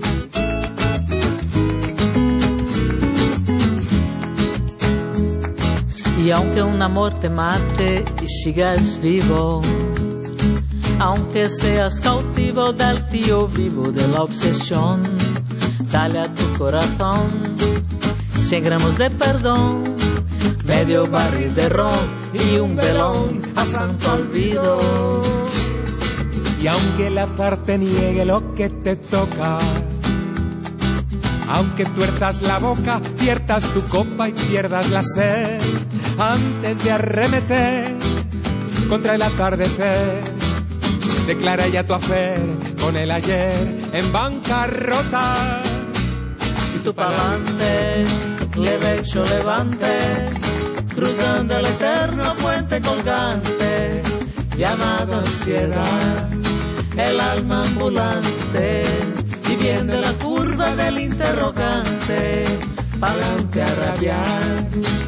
Y aunque un amor te mate y sigas vivo, aunque seas cautivo del tío vivo de la obsesión, dale a tu corazón cien gramos de perdón, medio barril de ron y un velón a santo olvido. Y aunque el azar te niegue lo que te toca, aunque tuerzas la boca, viertas tu copa y pierdas la sed, antes de arremeter contra el atardecer, declara ya tu afer con el ayer en bancarrota. Y tú pa'lante, levecho levante, cruzando el eterno puente colgante, llamado ansiedad, el alma ambulante, viviendo la curva del interrogante, pa'lante a rabiar.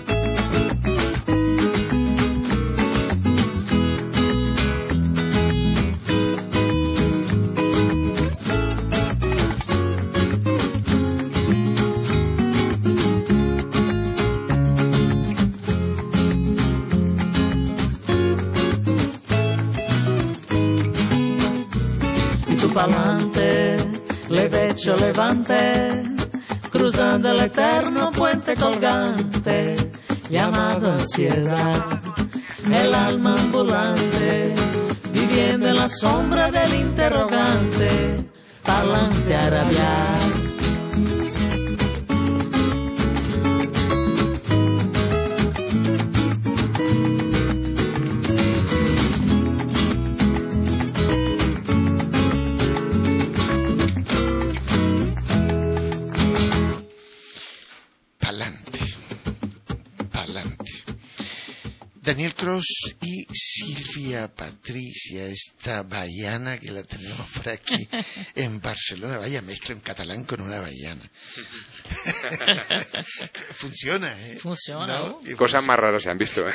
Pa'lante, levecho levante, cruzando el eterno puente colgante, llamado ansiedad, el alma ambulante, viviendo en la sombra del interrogante, pa'lante a rabiar. Daniel Cross y Silvia Patricia, esta baiana que la tenemos por aquí en Barcelona. Vaya mezcla en catalán con una baiana. Funciona, ¿eh? Funciona, ¿no? ¿no? Cosas más raras se han visto, ¿eh?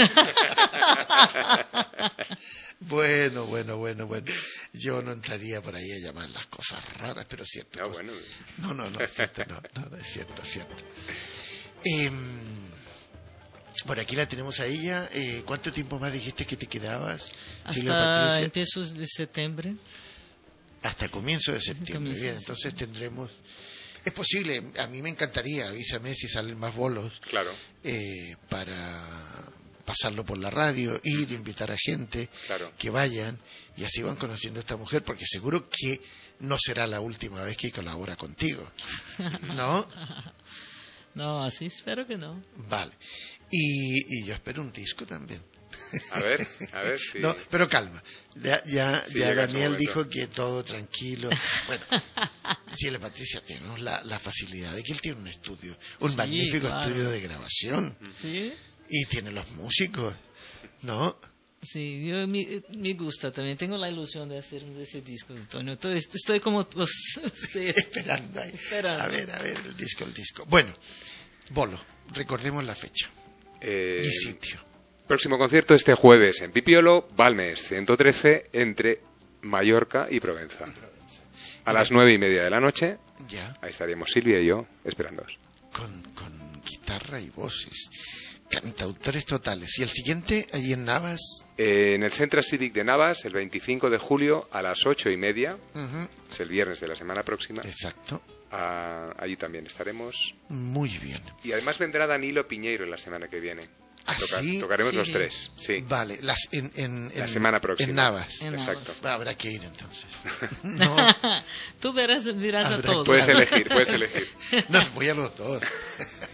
Bueno, bueno, bueno, bueno. Yo no entraría por ahí a llamar las cosas raras, pero cierto. No, bueno. No, no, no, es cierto, no, no, no, es cierto, es cierto. Eh, Por aquí la tenemos a ella. Eh, ¿Cuánto tiempo más dijiste que te quedabas? Hasta empiezo de septiembre. Hasta comienzo de septiembre. Comienzo Bien, de entonces tendremos... Es posible, a mí me encantaría, avísame si salen más bolos. Claro. Eh, para pasarlo por la radio, ir, invitar a gente, claro, que vayan y así van conociendo a esta mujer, porque seguro que no será la última vez que colabora contigo, ¿no? No, así espero que no. Vale. Y, y yo espero un disco también. A ver, a ver si... No, pero calma. Ya, ya, sí, ya Daniel dijo que todo tranquilo. Bueno, sí, la Patricia, tenemos la, la facilidad de que él tiene un estudio, un sí, magnífico claro. estudio de grabación. Sí. Y tiene los músicos, ¿no? Sí, yo me, me gusta también. Tengo la ilusión de hacer ese disco, Antonio. Estoy, estoy como usted. Esperando ahí. Esperando. A ver, a ver, el disco, el disco. Bueno, Bolo, recordemos la fecha eh, y sitio. Próximo concierto este jueves en Pipiolo, Balmes ciento trece, entre Mallorca y Provenza. A las nueve y media de la noche. Ya. Ahí estaríamos Silvia y yo esperándoos. Con, con guitarra y voces. Cantautores totales. ¿Y el siguiente, allí en Navas? Eh, en el Centre Cívic de Navas, el veinticinco de julio, a las ocho y media. Uh-huh. Es el viernes de la semana próxima. Exacto. Ah, allí también estaremos. Muy bien. Y además vendrá Danilo Piñeiro la semana que viene. ¿Ah, Toca- sí? Tocaremos Sí. los tres, sí. Vale, las, en, en, La en- semana próxima. En Navas. En Exacto. Navas. Va, habrá que ir entonces. No, Tú verás, dirás a Habrá- todos. Puedes elegir, puedes elegir. nos voy a los dos.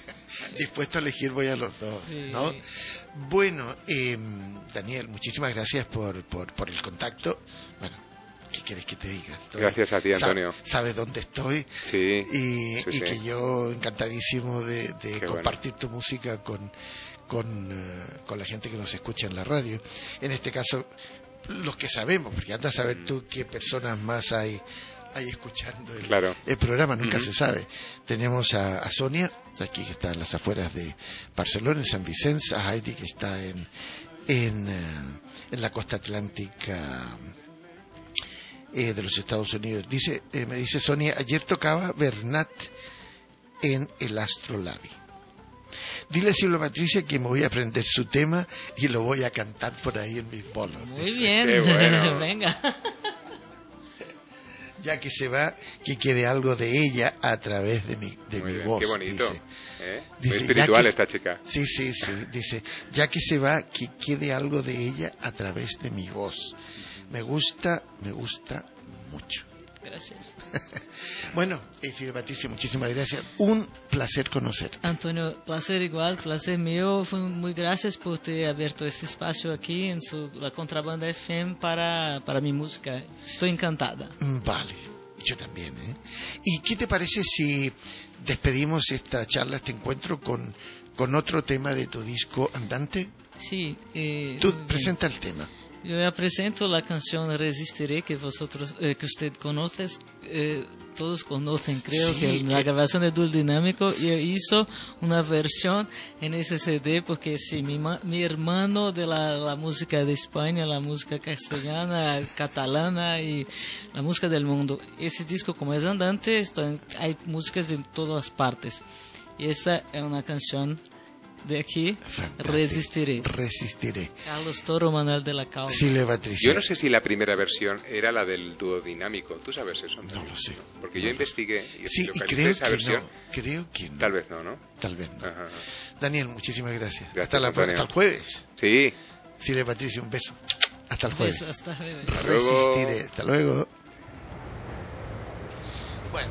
dispuesto a elegir voy a los dos, Sí. ¿no? Bueno, eh, Daniel, muchísimas gracias por, por, por el contacto. Bueno, ¿qué quieres que te diga? Estoy, Gracias a ti, Antonio. Sabes sabe dónde estoy. Sí, Y, sí, y sí. que yo encantadísimo de, de Qué compartir tu música con, con, eh, con la gente que nos escucha en la radio. En este caso, los que sabemos, porque anda a saber Mm. tú qué personas más hay ahí escuchando el, Claro. el programa, nunca Ujú. se sabe. Tenemos a, a Sonia, aquí que está en las afueras de Barcelona, en San Vicente, a Heidi que está en, en, eh, en la costa atlántica eh, de los Estados Unidos. Dice, eh, me dice Sonia, ayer tocaba Bernat en el Astrolabi. Dile a Silvia Patricia que me voy a aprender su tema y lo voy a cantar por ahí en mis bolos. Muy Dice, bien, Qué bueno. venga. ya que se va, que quede algo de ella a través de mi, de Muy mi bien, voz. qué bonito. Dice. ¿Eh? Dice, Muy ya espiritual que- esta chica. Sí, sí, sí. Dice, ya que se va, que quede algo de ella a través de mi voz. Me gusta, me gusta mucho. Gracias. Bueno, eh, Silvia Patricia, muchísimas gracias. Un placer conocerte. Antonio, placer igual, placer mío. Fue muy gracias por ter abierto este espacio aquí en su, la Contrabanda F M para, para mi música. Estoy encantada. Mm, Vale, yo también. ¿eh? ¿Y qué te parece si despedimos esta charla, este encuentro con, con otro tema de tu disco Andante? Sí. Eh, Tú presenta el tema. Yo apresento la canción Resistiré, que vosotros, eh, que usted conoces, eh, todos conocen, creo Sí, que la eh. grabación de Dul Dinámico y hizo una versión en ese C D, porque sí, mi, ma- mi hermano de la, la música de España, la música castellana, catalana y la música del mundo. Ese disco, como es andante, está en- hay músicas de todas partes. Y esta es una canción de aquí, Fantástico. Resistiré. Resistiré. Carlos Toro, Manuel de la Calma. Silvia Patricia. Yo no sé si la primera versión era la del dúo dinámico. ¿Tú sabes eso? No lo sé. Porque No yo lo- investigué y Sí, y localicé creo esa que versión. no. Creo que no. Tal vez no, ¿no? Tal vez no. Ajá. Daniel, muchísimas gracias. Gracias, hasta, la, Antonio. hasta el jueves. Sí. Silvia Patricia, un beso. Hasta el jueves. Beso, hasta luego. Hasta luego. Resistiré. Hasta luego. Bueno.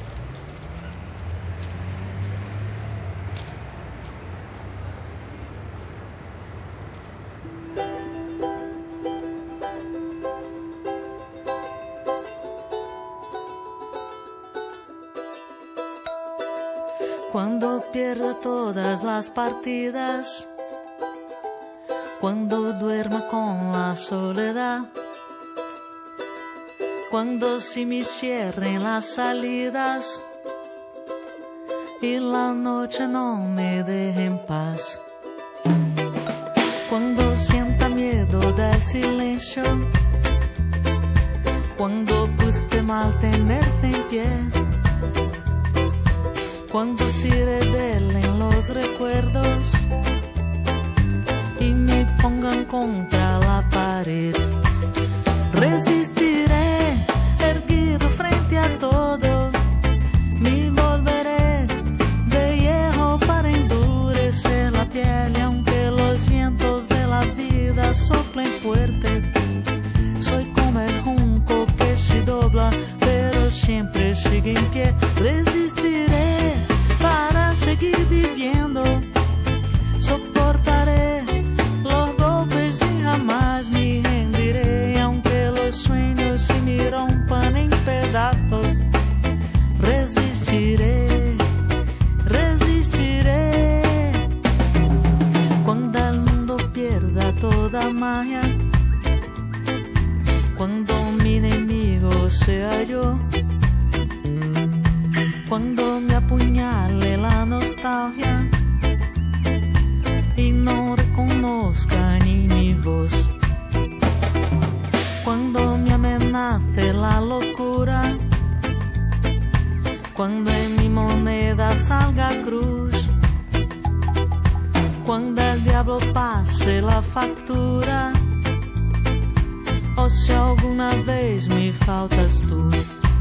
Cuando pierda todas las partidas, cuando duerma con la soledad, cuando se me cierren las salidas y la noche no me deje en paz, cuando sienta miedo del silencio, cuando guste mal tenerte en pie, cuando se revelen los recuerdos y me pongan contra la pared, resistiré erguido frente a todo, me volveré de hierro para endurecer la piel, y aunque los vientos de la vida soplen fuerte, soy como el junco que se dobla pero siempre sigue en pie. Resistiré para seguir viviendo, soportaré los golpes y jamás me rendiré, aunque los sueños se me rompan en pedazos. Resistiré, resistiré. Cuando el mundo pierda toda magia, cuando mi enemigo sea yo, cuando me apuñale la nostalgia y no reconozca ni mi voz, cuando me amenace la locura, cuando en mi moneda salga cruz, cuando el diablo pase la factura, o si alguna vez me faltas tú,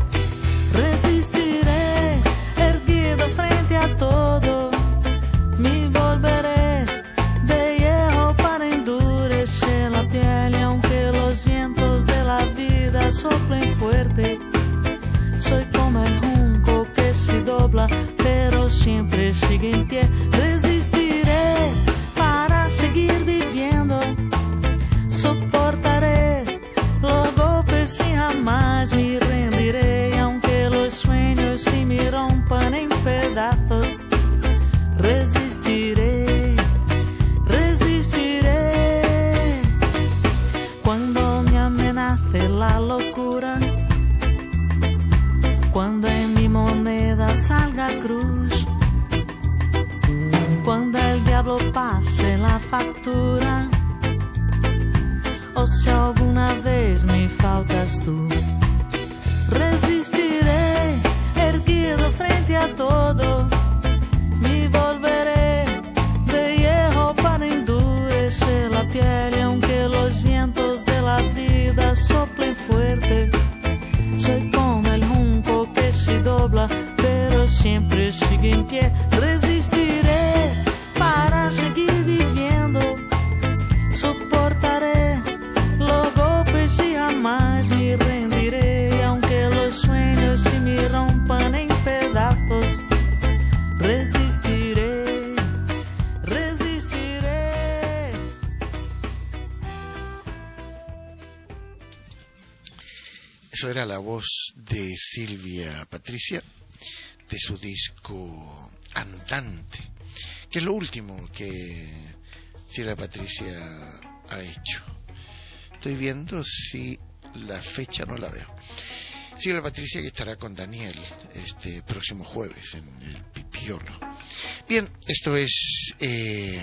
resistiré erguido frente a todo, me volveré de hierro para endurecer la piel, y aunque los vientos de la vida soplen fuerte, soy como el junco que se dobla pero siempre sigue en pie. locura. Cuando en mi moneda salga cruz, cuando el diablo pase la factura, o si alguna vez me faltas tú, resistiré erguido frente a todo, me volveré de hierro para endurecer la piel, aunque los vientos de la vida soplen fuerte. Soy como el junco que se dobla, pero siempre sigue en pie. Resistiré para seguir viviendo, soportaré los golpes y jamás me rendiré, aunque los sueños se me rompan en pedazos. Resistiré, resistiré. Eso era la voz de Silvia Patricia, de su disco Andante, que es lo último que Silvia Patricia ha hecho. Estoy viendo si la fecha, no la veo. Silvia Patricia, que estará con Daniel este próximo jueves en el Pipiolo. Bien, esto es eh,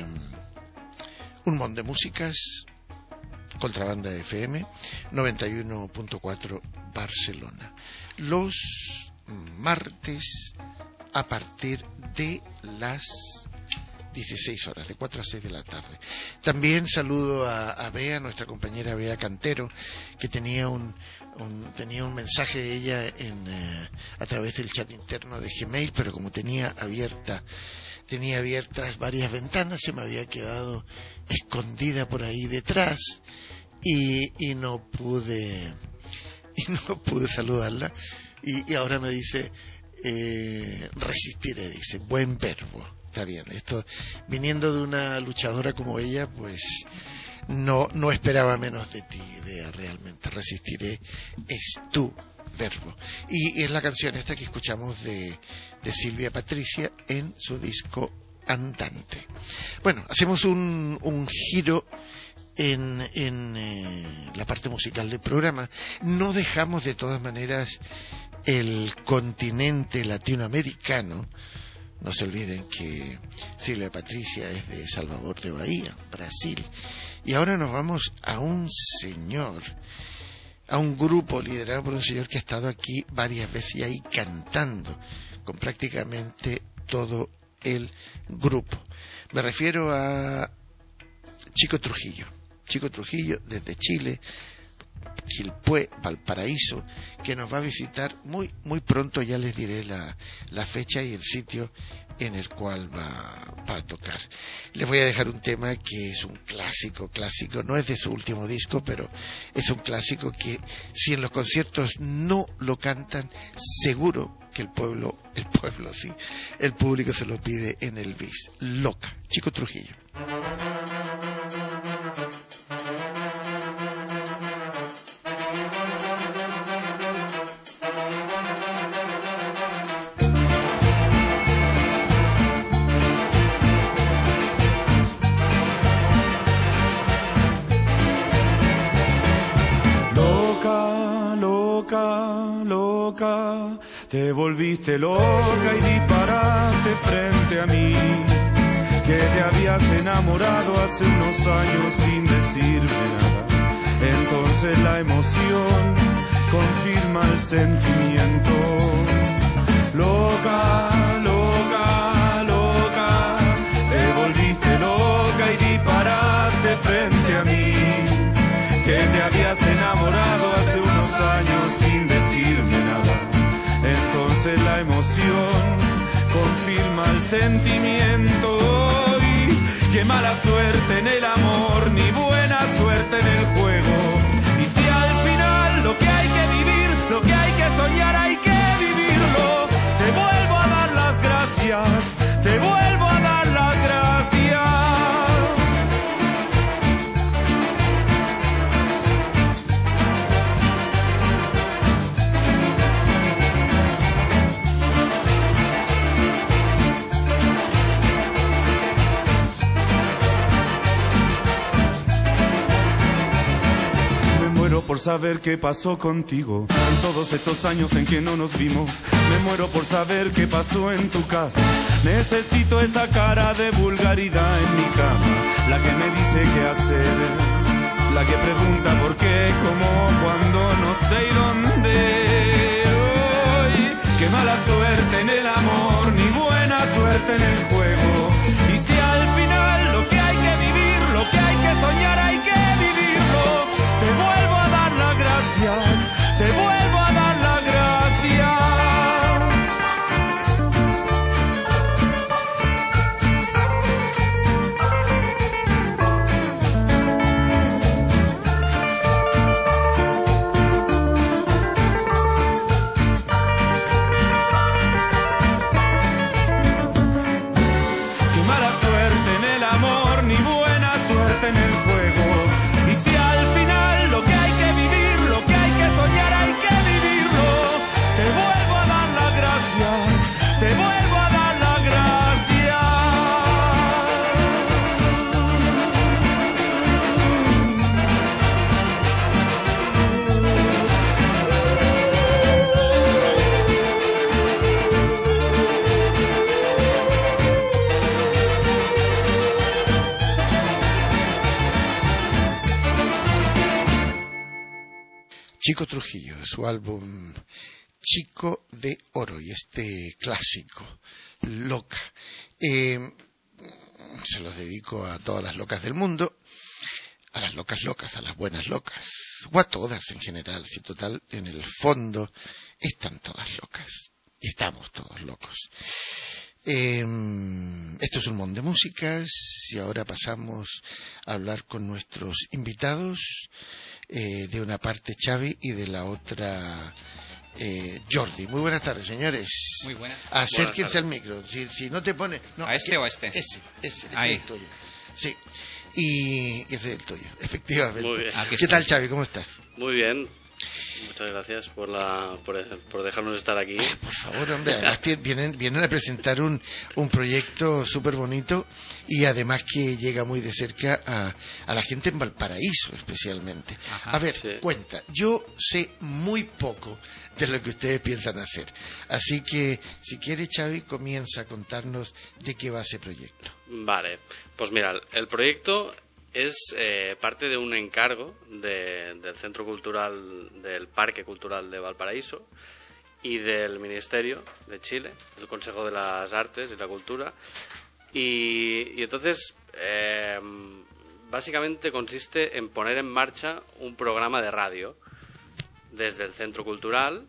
un montón de músicas, Contrabanda F M noventa y uno punto cuatro Barcelona, los martes a partir de las dieciséis horas, de cuatro a seis de la tarde. También saludo a, a Bea, nuestra compañera Bea Cantero, que tenía un, un tenía un mensaje de ella en eh, a través del chat interno de Gmail, pero como tenía abierta tenía abiertas varias ventanas, se me había quedado escondida por ahí detrás y, y no pude y no pude saludarla, y, y ahora me dice eh, resistiré, dice, buen verbo. Está bien, esto viniendo de una luchadora como ella, pues no no esperaba menos de ti, Bea, realmente. Resistiré es tu verbo. Y, y es la canción esta que escuchamos de, de Silvia Patricia en su disco Andante. Bueno, hacemos un, un giro en, en eh, la parte musical del programa. No dejamos de todas maneras el continente latinoamericano. No se olviden que Silvia Patricia es de Salvador de Bahía, Brasil. Y ahora nos vamos a un señor, a un grupo liderado por un señor que ha estado aquí varias veces y ahí cantando con prácticamente todo el grupo. Me refiero a Chico Trujillo. Chico Trujillo desde Chile, Quilpué, Valparaíso, que nos va a visitar muy muy pronto. Ya les diré la, la fecha y el sitio en el cual va, va a tocar. Les voy a dejar un tema que es un clásico, clásico, no es de su último disco, pero es un clásico que si en los conciertos no lo cantan, seguro que el pueblo, el pueblo sí, el público se lo pide en el bis. Loca, Chico Trujillo. Te volviste loca y disparaste frente a mí, que te habías enamorado hace unos años sin decirme nada. Entonces la emoción confirma el sentimiento. Loca, loca, loca, te volviste loca y disparaste frente a mí, que te habías enamorado hace unos años sin decirme nada. Entonces la emoción confirma el sentimiento. Y qué mala suerte en el amor, ni buena suerte en el juego. Y si al final lo que hay que vivir, lo que hay que soñar, hay que vivirlo. Te vuelvo a dar las gracias, te vuelvo a dar las gracias. saber qué pasó contigo en todos estos años en que no nos vimos. Me muero por saber qué pasó en tu casa. Necesito esa cara de vulgaridad en mi cama, la que me dice qué hacer, la que pregunta por qué, cómo, cuándo, no sé y dónde. Hoy, qué mala suerte en el amor, ni buena suerte en el juego. Y si al final lo que hay que vivir, lo que hay que soñar, hay que vivirlo. Te vuelvo a dar las gracias, te vuelvo a dar las gracias. Qué mala suerte en el amor, ni buena suerte en el juego. Y si al final lo que hay que vivir, lo que hay que soñar, hay que vivirlo. Te vuelvo a dar las gracias, te vuelvo a dar las gracias. Chico Trujillo, de su álbum Chico de Oro, y este clásico, Loca. Eh, se los dedico a todas las locas del mundo, a las locas locas, a las buenas locas, o a todas en general, si total, en el fondo están todas locas, y estamos todos locos. Eh, esto es un Mundo de Músicas, y ahora pasamos a hablar con nuestros invitados. Eh, de una parte Xavi y de la otra eh, Jordi. Muy buenas tardes, señores. Muy buenas. Acérquense al micro. Si, si no te pone... No, ¿A este que, o a este? Ese, ese, ese Ahí. es el tuyo. Sí. Y ese es el tuyo, efectivamente. Muy bien. ¿Qué estoy. tal, Xavi? ¿Cómo estás? Muy bien. Muchas gracias por la por, por dejarnos estar aquí. Ah, por favor, hombre, además vienen, vienen a presentar un, un proyecto súper bonito y además que llega muy de cerca a, a la gente en Valparaíso especialmente. Ajá, a ver, sí. cuenta, yo sé muy poco de lo que ustedes piensan hacer, así que si quiere Xavi comienza a contarnos de qué va ese proyecto. Vale, pues mira, el proyecto es eh, parte de un encargo de, del Centro Cultural, del Parque Cultural de Valparaíso y del Ministerio de Chile, el Consejo de las Artes y la Cultura. Y, y entonces, eh, básicamente consiste en poner en marcha un programa de radio desde el Centro Cultural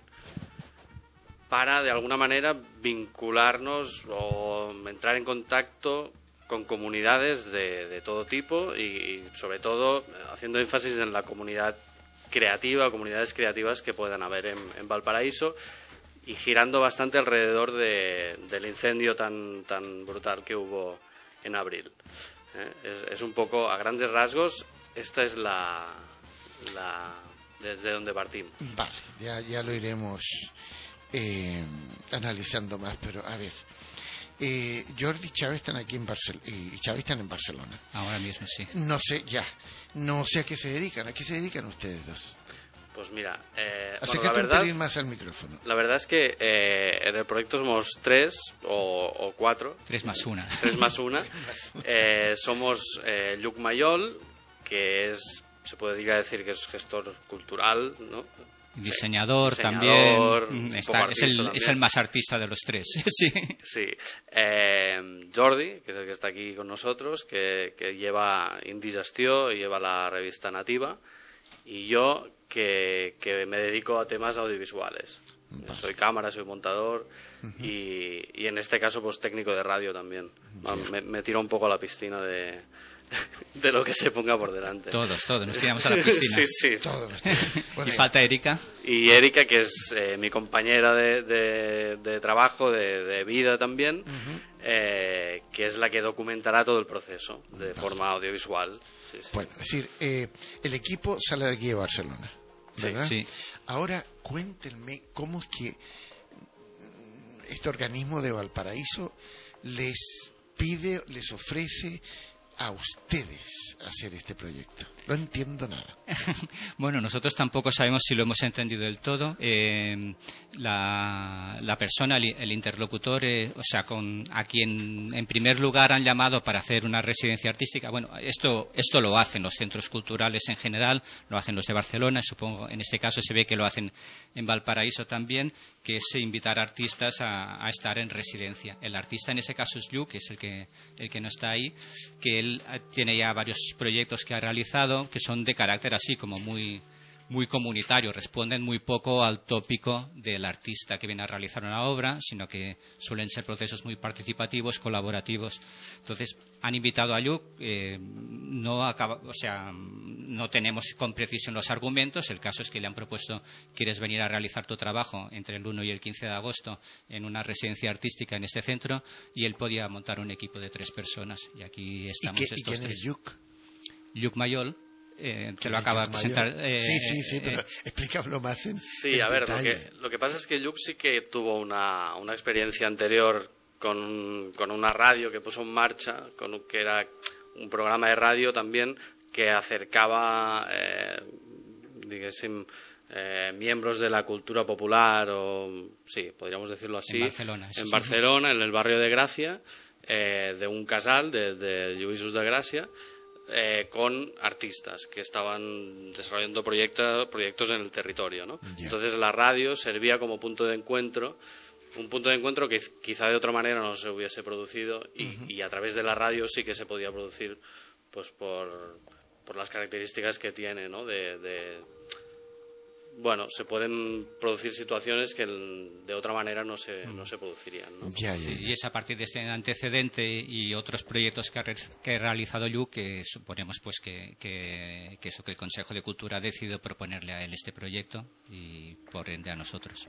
para, de alguna manera, vincularnos o entrar en contacto con comunidades de, de todo tipo y, y sobre todo haciendo énfasis en la comunidad creativa, comunidades creativas que puedan haber en, en Valparaíso y girando bastante alrededor de, del incendio tan, tan brutal que hubo en abril. ¿Eh? Es, es un poco, a grandes rasgos, esta es la, la desde donde partimos. Vale, ya, ya lo iremos eh, analizando más, pero a ver. Eh, Jordi y Xavi están aquí en Barcelona y Xavi están en Barcelona. Ahora mismo sí. No sé, ya, no sé a qué se dedican. ¿A qué se dedican ustedes dos? Pues mira, eh, Acércate bueno, la verdad, un pelín más al micrófono. La verdad es que eh, en el proyecto somos tres o, o cuatro. Tres más una. Tres más una. eh, somos eh, Lluc Mayol, que es, se podría decir que es gestor cultural, ¿no? Diseñador, Diseñador también. un Está, poco es, el, artista es el también. más artista de los tres. Sí. Sí. Eh, Jordi, que es el que está aquí con nosotros, que, que lleva Indigestió y lleva la revista Nativa. Y yo, que, que me dedico a temas audiovisuales. Vale. Soy cámara, soy montador uh-huh. y, y en este caso pues técnico de radio también. Sí. Me, me tiro un poco a la piscina de... de lo que se ponga por delante. Todos, todos, nos tiramos a la piscina. Sí, sí. Todos. Bueno, y falta Erika. Y Erika, que es eh, mi compañera de, de, de trabajo, de, de vida también, uh-huh. eh, que es la que documentará todo el proceso de vale. forma audiovisual. Sí, sí. Bueno, es decir, eh, el equipo sale de aquí de Barcelona, ¿verdad? Sí. Ahora, cuéntenme cómo es que este organismo de Valparaíso les pide, les ofrece a ustedes hacer este proyecto. No entiendo nada. Bueno, nosotros tampoco sabemos si lo hemos entendido del todo. Eh, la, la persona, el, el interlocutor, eh, o sea, con a quien en primer lugar han llamado para hacer una residencia artística, bueno, esto, esto lo hacen los centros culturales en general, lo hacen los de Barcelona, supongo en este caso se ve que lo hacen en Valparaíso también, que es invitar a artistas a, a estar en residencia. El artista en ese caso es Lluc, que es el que, el que no está ahí, que él tiene ya varios proyectos que ha realizado que son de carácter así como muy, muy comunitario, responden muy poco al tópico del artista que viene a realizar una obra, sino que suelen ser procesos muy participativos, colaborativos. Entonces, han invitado a Lluc, eh, no acaba, o sea, no tenemos con precisión los argumentos, el caso es que le han propuesto, ¿quieres venir a realizar tu trabajo entre el uno y el quince de agosto en una residencia artística en este centro? Y él podía montar un equipo de tres personas, y aquí estamos. ¿Y, qué, estos ¿y quién tres. es Lluc? Lluc Mayol. Eh, te lo acaba de presentar. Eh, sí, sí, sí, pero eh, explícalo más en Sí, en a ver, lo detalle. que, lo que pasa es que Lluc sí que tuvo una, una experiencia anterior con, con una radio que puso en marcha, con, que era un programa de radio también que acercaba, eh, digamos, eh, miembros de la cultura popular, o sí, podríamos decirlo así, en Barcelona, en, sí. Barcelona, en el barrio de Gràcia, eh, de un casal, de, de Lluïsos de Gràcia, Eh, con artistas que estaban desarrollando proyectos proyectos en el territorio, ¿no? Yeah. Entonces la radio servía como punto de encuentro, un punto de encuentro que quizá de otra manera no se hubiese producido y, uh-huh. y a través de la radio sí que se podía producir, pues por, por las características que tiene, ¿no? De, de bueno, se pueden producir situaciones que de otra manera no se, no se producirían, ¿no? Ya, ya, ya. Sí, y es a partir de este antecedente y otros proyectos que ha, re, que ha realizado Lluc que suponemos pues que, que, que eso que el Consejo de Cultura ha decidido proponerle a él este proyecto y por ende a nosotros.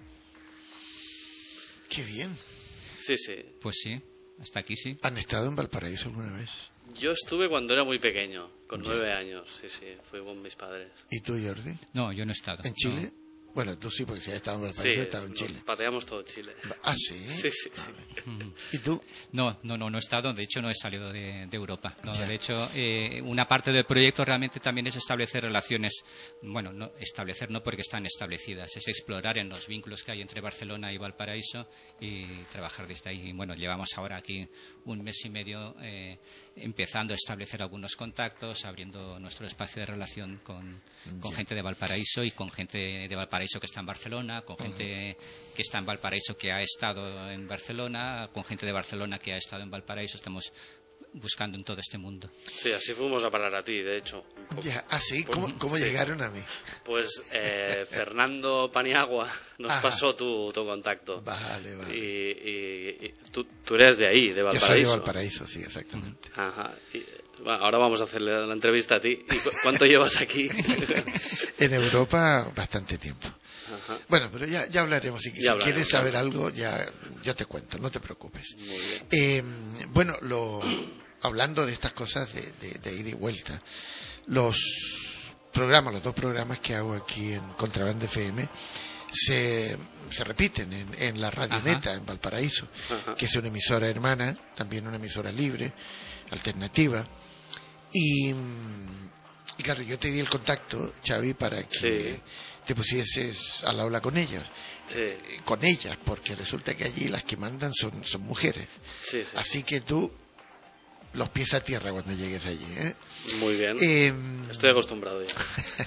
Qué bien. Sí, sí. Pues sí, hasta aquí sí. ¿Han estado en Valparaíso alguna vez? Yo estuve cuando era muy pequeño, con yeah. nueve años, sí, sí, fui con mis padres. ¿Y tú, Jordi? No, yo no he estado. ¿En Chile? No. Bueno, tú sí, porque si has estado en Valparaíso, sí, has estado en Chile. Pateamos todo Chile. ¿Ah, sí? Sí, sí, sí. Vale. ¿Y tú? No, no, no, no he estado, de hecho no he salido de, de Europa. No, de hecho, eh, una parte del proyecto realmente también es establecer relaciones, bueno, no establecer no porque están establecidas, es explorar en los vínculos que hay entre Barcelona y Valparaíso y trabajar desde ahí. Y bueno, llevamos ahora aquí un mes y medio eh, empezando a establecer algunos contactos, abriendo nuestro espacio de relación con, con gente de Valparaíso y con gente de Valparaíso que está en Barcelona, con gente uh-huh. que está en Valparaíso que ha estado en Barcelona, con gente de Barcelona que ha estado en Valparaíso. Estamos buscando en todo este mundo. Sí, así fuimos a parar a ti, de hecho. Ya, ¿ah, sí? ¿Cómo, cómo sí. llegaron a mí? Pues eh, Fernando Paniagua nos Ajá. pasó tu, tu contacto. Vale, vale. Y, y, y tú, tú eres de ahí, de Valparaíso. Yo soy de Valparaíso, sí, exactamente. Ajá. Y, bueno, ahora vamos a hacerle la entrevista a ti. ¿Y cu- cuánto llevas aquí? En Europa, bastante tiempo. Ajá. Bueno, pero ya, ya hablaremos. Si, ya si quieres saber algo, ya yo te cuento, no te preocupes. Muy bien. Eh, bueno, lo, hablando de estas cosas de, de, de ida y vuelta, los programas, los dos programas que hago aquí en Contrabanda F M, se, se repiten en, en la Radioneta, en Valparaíso, Ajá. que es una emisora hermana, también una emisora libre, alternativa. Y, y claro, yo te di el contacto, Xavi, para que sí. te pusieses al aula con ellos, sí. con ellas, porque resulta que allí las que mandan son, son mujeres. Sí, sí. Así que tú, los pies a tierra cuando llegues allí, ¿eh? Muy bien. Eh, Estoy acostumbrado ya.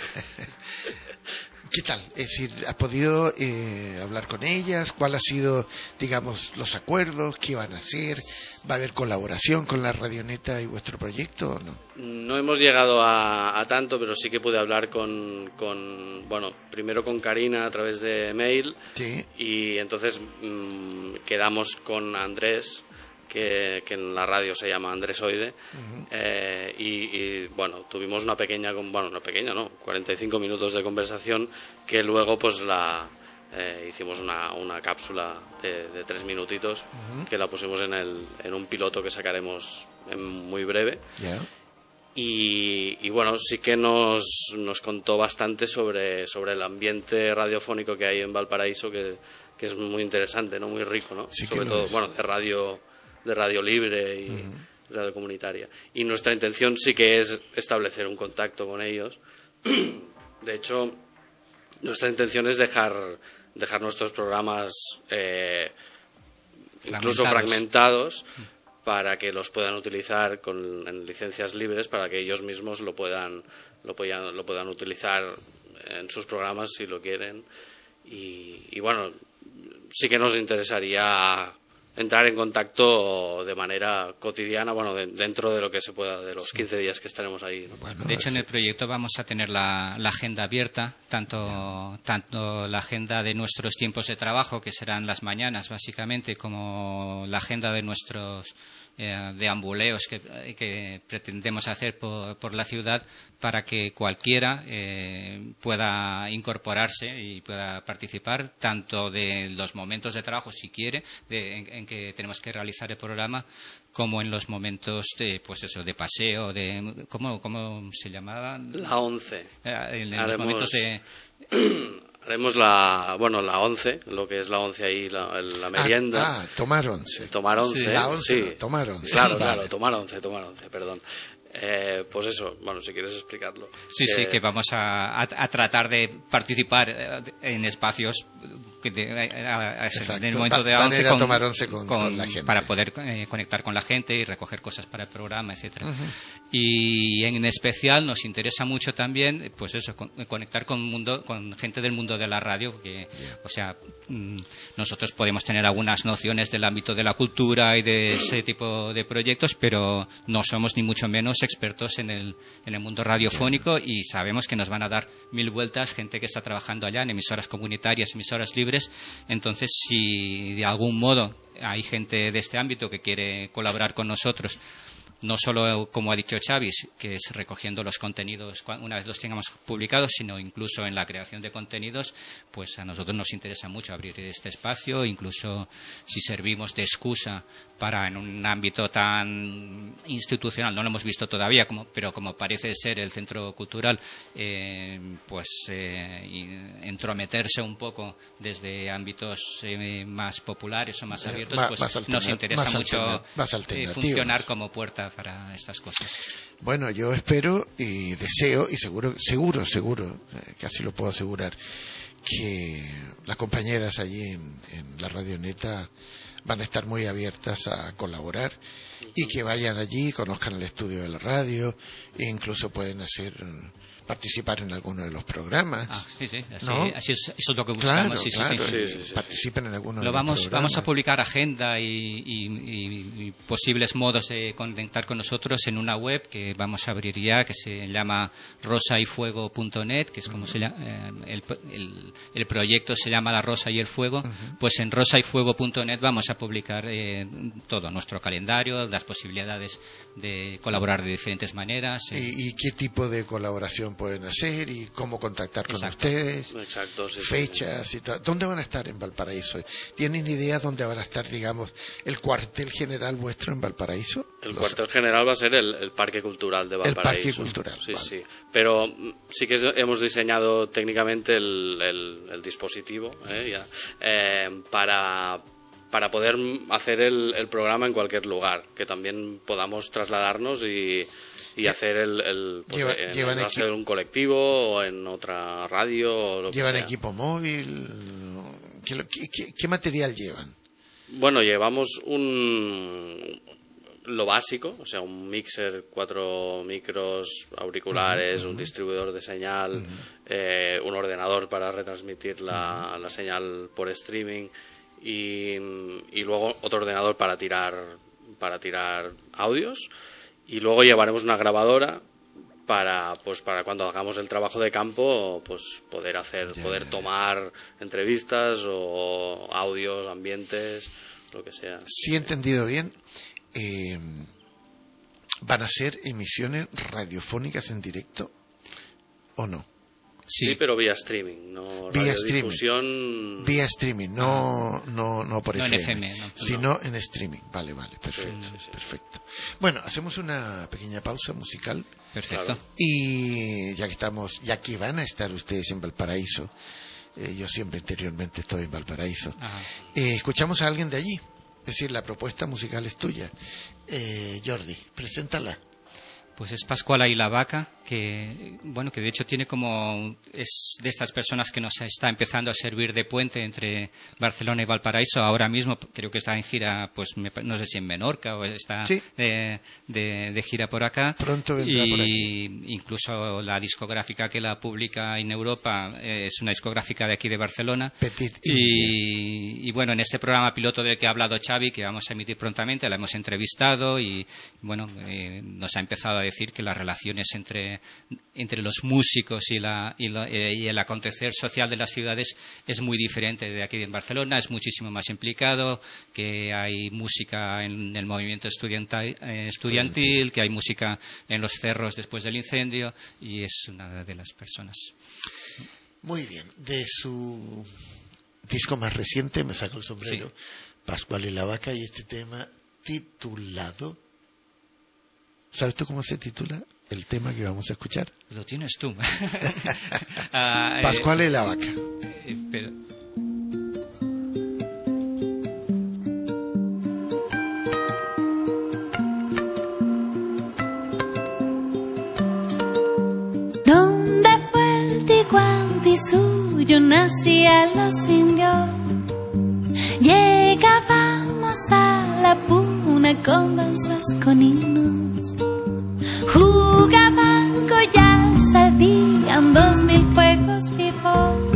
¿Qué tal? Es decir, ¿has podido eh, hablar con ellas? ¿Cuál ha sido, digamos, los acuerdos? ¿Qué van a hacer? ¿Va a haber colaboración con la Radioneta y vuestro proyecto o no? No hemos llegado a, a tanto, pero sí que pude hablar con, con, bueno, primero con Karina a través de mail. Sí. Y entonces mmm, quedamos con Andrés, que, que en la radio se llama Andresoide, uh-huh. eh, y, y bueno, tuvimos una pequeña, bueno, una pequeña, no, cuarenta y cinco minutos de conversación que luego pues la eh, hicimos una, una cápsula de, de tres minutitos uh-huh. que la pusimos en, el, en un piloto que sacaremos en muy breve. Yeah. Y, y bueno, sí que nos, nos contó bastante sobre, sobre el ambiente radiofónico que hay en Valparaíso, que, que es muy interesante, ¿no? Muy rico, ¿no? Sí, sobre todo, es. bueno, de radio de radio libre y, uh-huh. radio comunitaria. Y nuestra intención sí que es establecer un contacto con ellos. De hecho, nuestra intención es dejar, dejar nuestros programas eh, incluso fragmentados para que los puedan utilizar con, en licencias libres, para que ellos mismos lo puedan, lo puedan, lo puedan utilizar en sus programas si lo quieren. Y, y bueno, sí que nos interesaría entrar en contacto de manera cotidiana, bueno, de, dentro de lo que se pueda, de los quince días que estaremos ahí, ¿no? Bueno, de hecho, en el proyecto vamos a tener la, la agenda abierta, tanto, tanto la agenda de nuestros tiempos de trabajo, que serán las mañanas, básicamente, como la agenda de nuestros eh, deambuleos que, que pretendemos hacer por, por la ciudad, para que cualquiera eh, pueda incorporarse y pueda participar tanto de los momentos de trabajo, si quiere, de, en, en que tenemos que realizar el programa, como en los momentos de, pues eso, de paseo, de ¿cómo, cómo se llamaba? La once. Eh, en, en Haremos... los momentos de Haremos la, bueno, la once, lo que es la once ahí, la, la merienda. Ah, ah, tomar once. Tomar once. Sí, la once, sí. No, tomar once. Claro, vale. claro, tomar once, tomar once, perdón. Eh, pues eso, bueno, si quieres explicarlo. Sí, que... sí, que vamos a, a, a tratar de participar en espacios de, a, a, en el momento de once, con, tomar once con, con, con la gente, para poder eh, conectar con la gente y recoger cosas para el programa, etcétera. Uh-huh. Y en especial nos interesa mucho también, pues eso, con, conectar con mundo, con gente del mundo de la radio, porque, yeah. o sea, mmm, nosotros podemos tener algunas nociones del ámbito de la cultura y de ese tipo de proyectos, pero no somos ni mucho menos expertos en el, en el mundo radiofónico, y sabemos que nos van a dar mil vueltas gente que está trabajando allá en emisoras comunitarias, emisoras libres. Entonces, si de algún modo hay gente de este ámbito que quiere colaborar con nosotros, no solo, como ha dicho Xavi, que es recogiendo los contenidos una vez los tengamos publicados, sino incluso en la creación de contenidos, pues a nosotros nos interesa mucho abrir este espacio, incluso si servimos de excusa para, en un ámbito tan institucional, no lo hemos visto todavía, como, pero como parece ser el centro cultural, eh, pues eh, entrometerse un poco desde ámbitos eh, más populares o más abiertos, pues más nos interesa más mucho eh, funcionar como puerta para estas cosas. Bueno, yo espero y deseo, y seguro, seguro, seguro, eh, casi lo puedo asegurar, que las compañeras allí en, en la Radioneta van a estar muy abiertas a colaborar, y que vayan allí, conozcan el estudio de la radio, e incluso pueden hacer participar en alguno de los programas. Ah, sí, sí, así, ¿no? así es, eso es lo que buscamos. Claro, sí, claro, sí, sí, sí, sí, sí. Participen en alguno lo de vamos, los programas. Vamos a publicar agenda y, y, y, y posibles modos de conectar con nosotros en una web que vamos a abrir ya, que se llama rosa y fuego punto net, que es como uh-huh. se llama, eh, el, el, el proyecto se llama La Rosa y el Fuego. Uh-huh. Pues en rosa y fuego punto net vamos a publicar eh, todo, nuestro calendario, las posibilidades de colaborar de diferentes maneras. Eh. ¿Y, ¿Y qué tipo de colaboración pueden hacer? Y cómo contactar con Exacto. ustedes, Exacto, sí, fechas sí. y tal. ¿Dónde van a estar en Valparaíso? ¿Tienen idea dónde van a estar, digamos, el cuartel general vuestro en Valparaíso? El Los... cuartel general va a ser el, el Parque Cultural de Valparaíso. El Parque Cultural, sí, vale. sí. Pero sí que hemos diseñado técnicamente el, el, el dispositivo ¿eh? Ya, eh, para... para poder hacer el, el programa en cualquier lugar, que también podamos trasladarnos y, y hacer el, el pues, Lleva, en, llevan en equi- un colectivo o en otra radio o lo llevan que sea. Equipo móvil. ¿Qué, qué, qué material llevan? Bueno, llevamos un lo básico, o sea, un mixer, cuatro micros, auriculares, uh-huh. un distribuidor de señal, uh-huh. eh, un ordenador para retransmitir la, uh-huh. la señal por streaming. Y, y luego otro ordenador para tirar para tirar audios, y luego llevaremos una grabadora para pues para cuando hagamos el trabajo de campo pues poder hacer yeah. poder tomar entrevistas o audios, ambientes, lo que sea. Si he entendido bien, eh, ¿van a ser emisiones radiofónicas en directo o no? Sí, sí, pero vía streaming, no vía radiodifusión. Streaming. Vía streaming, no, ah. no, no por no F M, en F M, no. sino no. en streaming. Vale, vale, perfecto, sí, sí, sí. perfecto. Bueno, hacemos una pequeña pausa musical. Perfecto. Y ya que estamos, ya que van a estar ustedes en Valparaíso, eh, yo siempre interiormente estoy en Valparaíso, eh, escuchamos a alguien de allí. decir, la propuesta musical es tuya. Eh, Jordi, preséntala. Pues es Pascuala y la Vaca, que bueno, que de hecho tiene como es de estas personas que nos está empezando a servir de puente entre Barcelona y Valparaíso. Ahora mismo creo que está en gira, pues me, no sé si en Menorca o está sí. de, de, de gira por acá. Pronto vendrá y por aquí. Incluso la discográfica que la publica en Europa eh, es una discográfica de aquí de Barcelona. Petit y, y bueno, en ese programa piloto del que ha hablado Xavi, que vamos a emitir prontamente, la hemos entrevistado y bueno, eh, nos ha empezado a decir que las relaciones entre, entre los músicos y, la, y, la, y el acontecer social de las ciudades es muy diferente de aquí en Barcelona, es muchísimo más implicado, que hay música en el movimiento estudiantil, eh, estudiantil, que hay música en los cerros después del incendio, y es una de las personas. Muy bien, de su disco más reciente, me saco el sombrero, sí. Pascuala y la Vaca, y este tema titulado... ¿Sabes tú cómo se titula el tema que vamos a escuchar? Lo tienes tú. ah, Pascuala eh, y la Vaca. Eh, pero... ¿Dónde fue el tiguanti suyo? Nacía los indios. Llegábamos a la puna con danzas con himnos. Jugaban collas, ardían dos mil fuegos vivos.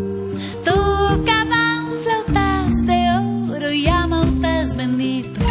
Tocaban flautas de oro y amautas benditos.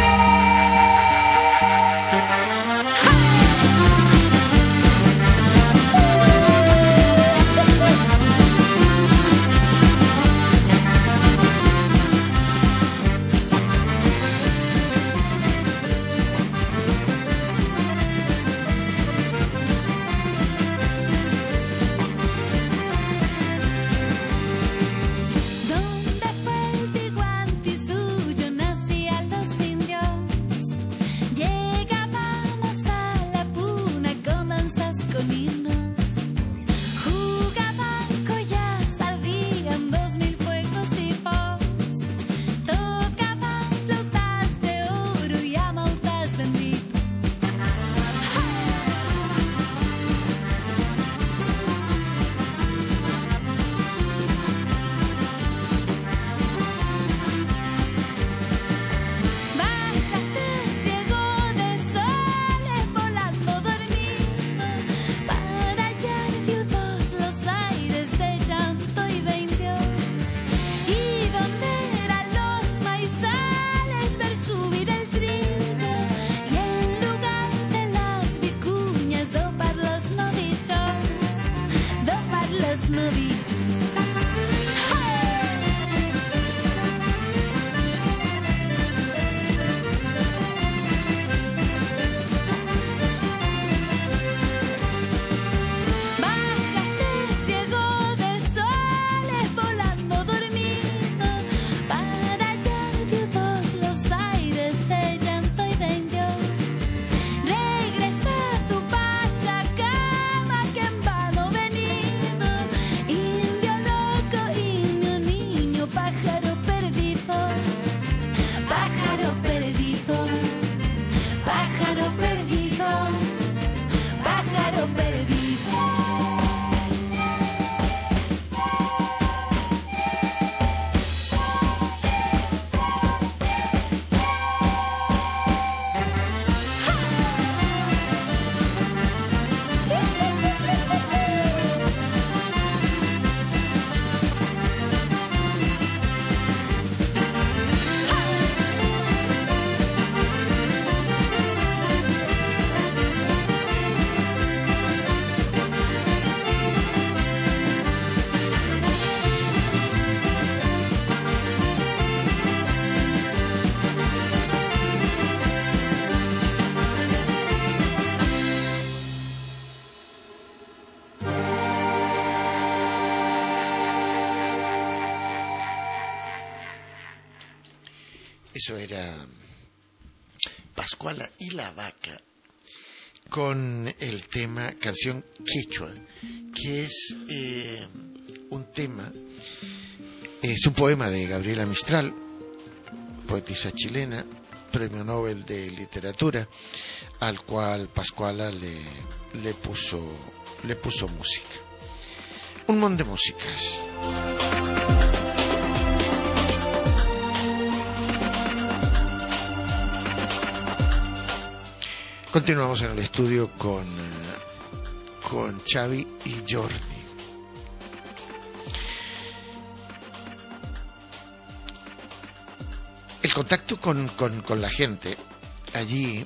Eso era Pascuala y la Vaca, con el tema Canción Quechua, que es eh, un tema, es un poema de Gabriela Mistral, poetisa chilena, premio Nobel de Literatura, al cual Pascuala le, le puso le puso música. Un montón de músicas. Continuamos en el estudio con, con Xavi y Jordi. El contacto con, con, con la gente allí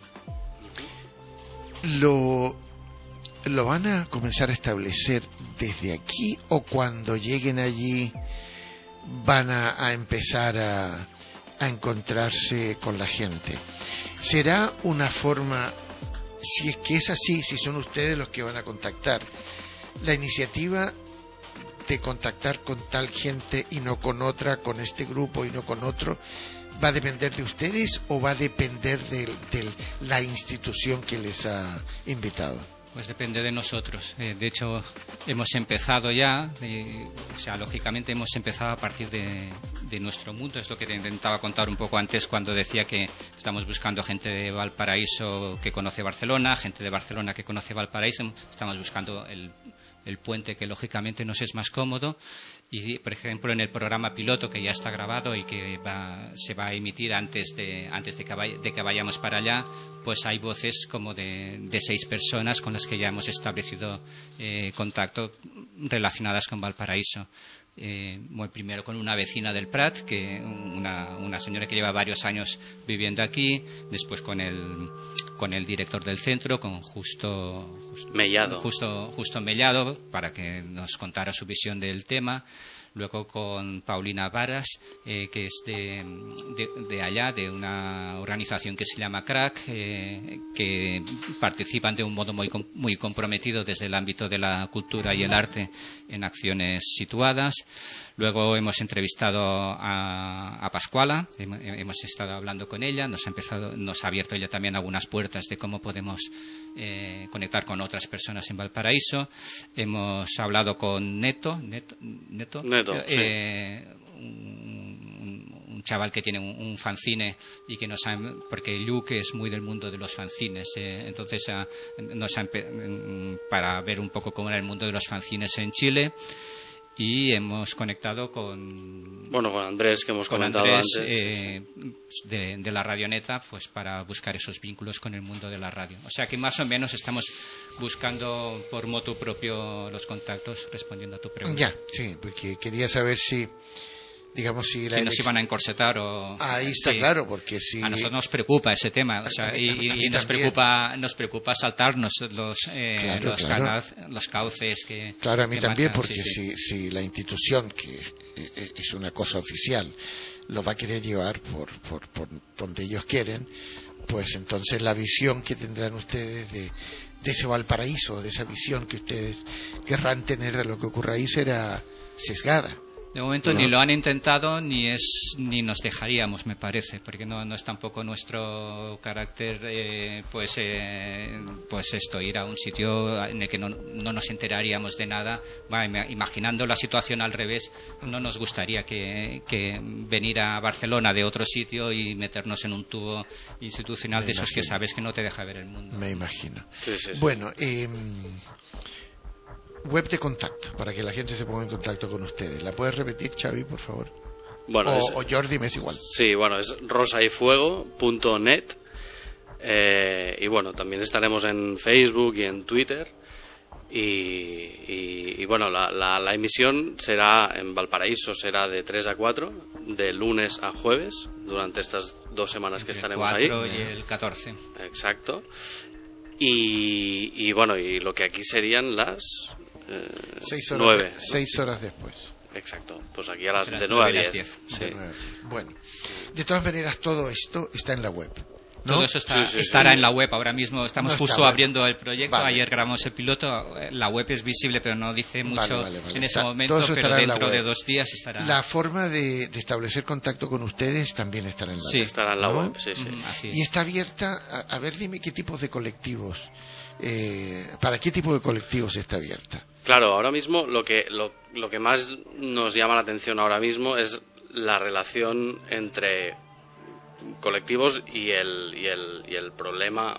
lo, lo van a comenzar a establecer desde aquí, o cuando lleguen allí van a, a empezar a, a encontrarse con la gente. ¿Será una forma, si es que es así, si son ustedes los que van a contactar, la iniciativa de contactar con tal gente y no con otra, con este grupo y no con otro, va a depender de ustedes o va a depender de, de la institución que les ha invitado? Pues depende de nosotros. Eh, de hecho, hemos empezado ya, eh, o sea, lógicamente hemos empezado a partir de, de nuestro mundo. Es lo que te intentaba contar un poco antes cuando decía que estamos buscando gente de Valparaíso que conoce Barcelona, gente de Barcelona que conoce Valparaíso. Estamos buscando el, el puente que lógicamente nos es más cómodo. Y, por ejemplo, en el programa piloto que ya está grabado y que va, se va a emitir antes de antes de que, vay, de que vayamos para allá, pues hay voces como de, de seis personas con las que ya hemos establecido eh, contacto relacionadas con Valparaíso. Eh, bueno, primero con una vecina del Prat, que una, una señora que lleva varios años viviendo aquí, después con el con el director del centro, con Justo Justo Mellado, Justo, Justo Mellado, para que nos contara su visión del tema. Luego con Paulina Varas, eh, que es de, de, de allá, de una organización que se llama Crack, eh, que participan de un modo muy, muy comprometido desde el ámbito de la cultura y el arte en acciones situadas. Luego hemos entrevistado a, a Pascuala, hemos estado hablando con ella, nos ha, empezado, nos ha abierto ella también algunas puertas de cómo podemos eh, conectar con otras personas en Valparaíso. Hemos hablado con Neto, Neto, Neto, Neto eh, sí. un, un chaval que tiene un, un fanzine y que nos ha, porque Luke es muy del mundo de los fanzines, eh, entonces a, nos ha, para ver un poco cómo era el mundo de los fanzines en Chile. Y hemos conectado con bueno con Andrés, que hemos con comentado Andrés, antes eh, de, de la Radioneta, pues para buscar esos vínculos con el mundo de la radio. O sea que más o menos estamos buscando por motu propio los contactos, respondiendo a tu pregunta. Ya, sí, porque quería saber si, digamos, si, la si nos iban a encorsetar o... Ahí está, sí. Claro, porque si... A nosotros nos preocupa ese tema, o sea, y, y, y nos preocupa nos preocupa saltarnos los eh, claro, los, claro. Canaz, los cauces que... Claro, a mí que también, marcan, porque sí, sí. Si, si la institución, que es una cosa oficial, lo va a querer llevar por, por, por donde ellos quieren, pues entonces la visión que tendrán ustedes de, de ese Valparaíso, de esa visión que ustedes querrán tener de lo que ocurre ahí, será sesgada. De momento ¿no? Ni lo han intentado ni es ni nos dejaríamos, me parece, porque no, no es tampoco nuestro carácter, eh, pues eh, pues esto, ir a un sitio en el que no, no nos enteraríamos de nada. Va, imaginando la situación al revés, no nos gustaría que, que venir a Barcelona de otro sitio y meternos en un tubo institucional me de imagino. Esos que sabes que no te deja ver el mundo. Me imagino. Sí, sí, sí. Bueno, eh, web de contacto, para que la gente se ponga en contacto con ustedes. ¿La puedes repetir, Xavi, por favor? Bueno, o, es, o Jordi, me es igual. Sí, bueno, es rosayfuego punto net. Eh, y bueno, también estaremos en Facebook y en Twitter. Y, y, y bueno, la, la, la emisión será en Valparaíso, será de tres a cuatro, de lunes a jueves, durante estas dos semanas que Entre estaremos el ahí. cuatro y el catorce. Exacto. Y, y bueno, y lo que aquí serían las eh, seis horas, nueve. Seis horas después. Exacto, pues aquí a las, las de nueve a las diez. diez. Sí. De nueve. Bueno, de todas maneras, todo esto está en la web, ¿no? Todo eso está, Sí, sí, estará sí. en la web. Ahora mismo estamos No justo está, abriendo vale. el proyecto. Vale. Ayer grabamos el piloto. La web es visible, pero no dice mucho Vale, vale, vale. en ese Está- momento. todo eso Pero estará en la dentro de web. dos días estará. La forma de, de establecer contacto con ustedes también estará en la Sí. web. Estará en la ¿no? web, sí, sí. Mm, así es. Y está abierta, a, a ver, dime qué tipos de colectivos, eh, ¿para qué tipo de colectivos está abierta? Claro, ahora mismo lo que, lo, lo que más nos llama la atención ahora mismo es la relación entre colectivos y el, y el, y el problema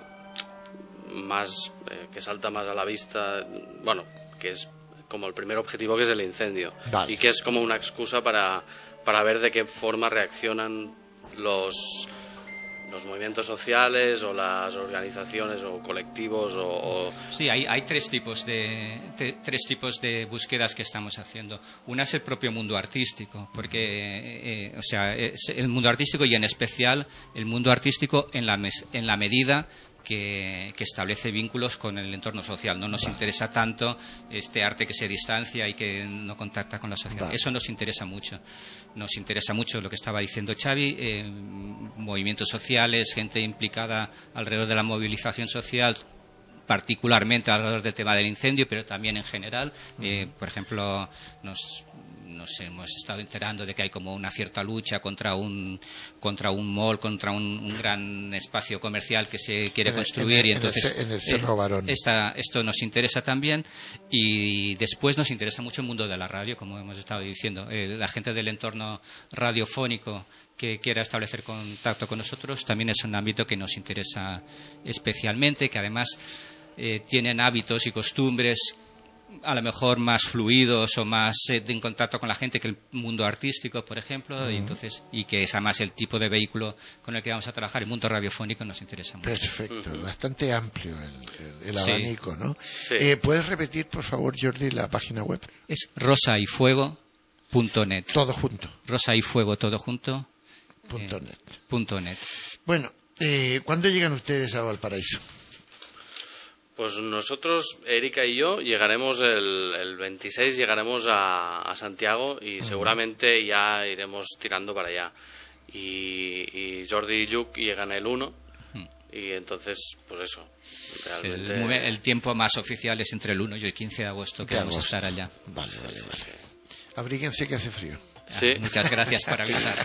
más eh, que salta más a la vista, bueno, que es como el primer objetivo, que es el incendio. Vale. Y que es como una excusa para, para ver de qué forma reaccionan los los movimientos sociales o las organizaciones o colectivos o, o... Sí, hay, hay tres tipos de te, tres tipos de búsquedas que estamos haciendo. Una es el propio mundo artístico, porque eh, o sea, es el mundo artístico y en especial el mundo artístico en la mes, en la medida Que, que establece vínculos con el entorno social. No nos vale. interesa tanto este arte que se distancia y que no contacta con la sociedad. Vale. Eso nos interesa mucho. Nos interesa mucho lo que estaba diciendo Xavi, eh, movimientos sociales, gente implicada alrededor de la movilización social, particularmente alrededor del tema del incendio, pero también en general. Uh-huh. Eh, por ejemplo, nos... nos hemos estado enterando de que hay como una cierta lucha contra un contra un mall, contra un, un gran espacio comercial que se quiere en construir el, y entonces en el, en el Cerro Barón. Esta, esto nos interesa también y después nos interesa mucho el mundo de la radio, como hemos estado diciendo. Eh, la gente del entorno radiofónico que quiera establecer contacto con nosotros también es un ámbito que nos interesa especialmente, que además eh, tienen hábitos y costumbres a lo mejor más fluidos o más eh, en contacto con la gente que el mundo artístico, por ejemplo, uh-huh. y entonces y que es además el tipo de vehículo con el que vamos a trabajar. El mundo radiofónico nos interesa mucho. Perfecto, uh-huh. bastante amplio el, el, el abanico, sí. ¿no? Sí. Eh, ¿Puedes repetir, por favor, Jordi, la página web? Es rosa y fuego punto net. Todo junto. Rosa y fuego todo junto. Punto eh, net. Punto net. Bueno, eh, ¿cuándo llegan ustedes a Valparaíso? Pues nosotros, Erika y yo, llegaremos el, el veintiséis, llegaremos a, a Santiago y uh-huh. seguramente ya iremos tirando para allá. Y, y Jordi y Lluc llegan el uno uh-huh. y entonces, pues eso. Realmente... El, el tiempo más oficial es entre el uno y el quince de agosto que de vamos agosto. a estar allá. Vale, vale, vale. Sí, sí. Abríguense que hace frío. Sí. Ah, muchas gracias por avisar.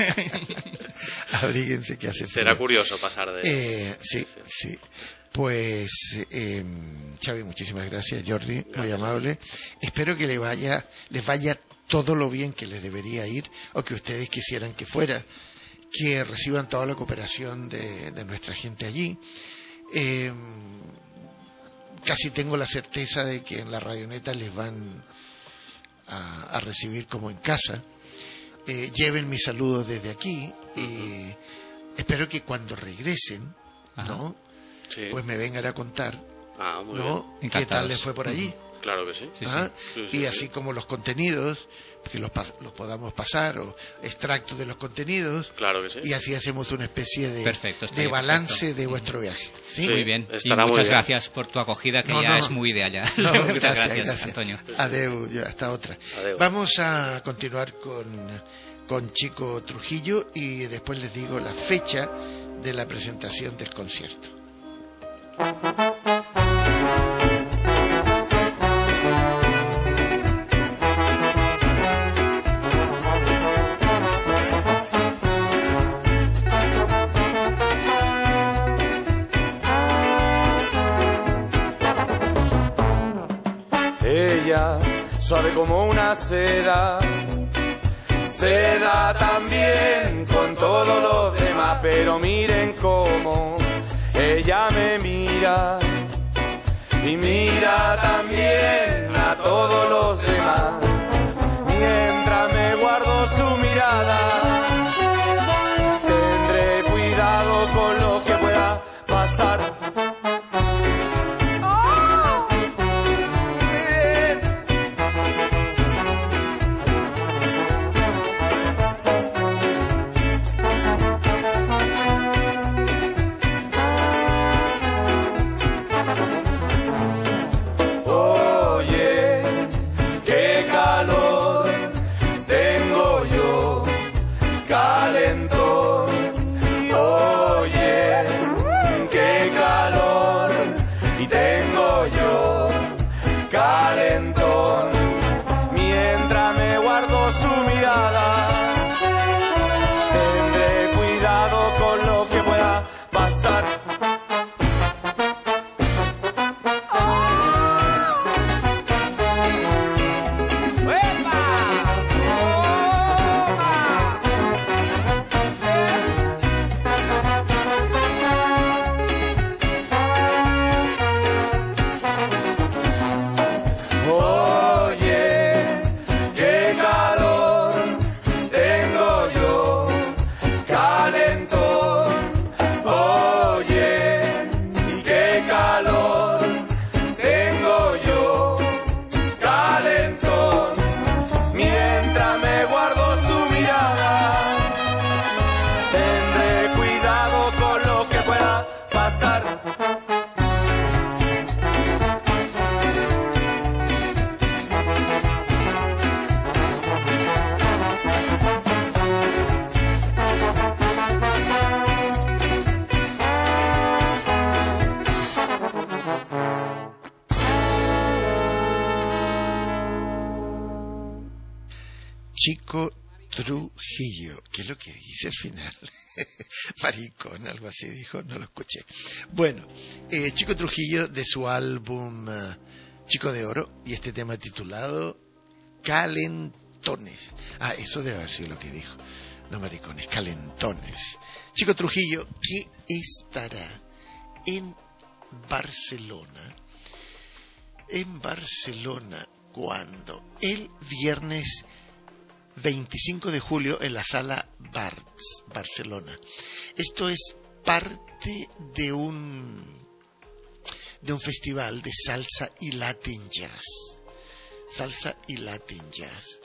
Abríguense que hace frío. Será curioso pasar de... Eh, sí, sí. sí. Pues, eh, Xavi, muchísimas gracias. Jordi, gracias. Muy amable. Espero que le vaya, les vaya todo lo bien que les debería ir o que ustedes quisieran que fuera, que reciban toda la cooperación de, de nuestra gente allí. Eh, casi tengo la certeza de que en la Radioneta les van a, a recibir como en casa. Eh, lleven mis saludos desde aquí y espero que cuando regresen, Ajá. ¿no? Sí. Pues me vengan a contar ah, muy ¿no? bien. qué tal les fue por allí. Claro que sí. sí, ¿Ah? sí. sí y sí, así sí. como los contenidos, que los, los podamos pasar, o extractos de los contenidos. Claro que sí. Y así hacemos una especie de, perfecto, de balance perfecto. de vuestro viaje. ¿Sí? Sí, muy bien. Y muchas muy gracias por tu acogida, que no, ya no. es muy de allá. No, muchas gracias, gracias, gracias, Antonio. Adeu, hasta otra. Adeu. Vamos a continuar con, con Chico Trujillo y después les digo la fecha de la presentación del concierto. Ella, suave como una seda, seda también con todos los demás, pero miren cómo ella me mira y mira también a todos los demás, mientras me guardo su mirada, tendré cuidado con lo que pueda pasar. Chico Trujillo. ¿Qué es lo que dice al final? Maricón, algo así dijo, no lo escuché. Bueno, eh, Chico Trujillo, de su álbum uh, Chico de Oro, y este tema titulado Calentones. Ah, eso debe haber sido lo que dijo. No maricones, calentones. Chico Trujillo, que estará en Barcelona. En Barcelona, cuando el viernes veinticinco de julio en la sala Barts, Barcelona. Esto es parte de un de un festival de salsa y Latin jazz. Salsa y Latin jazz.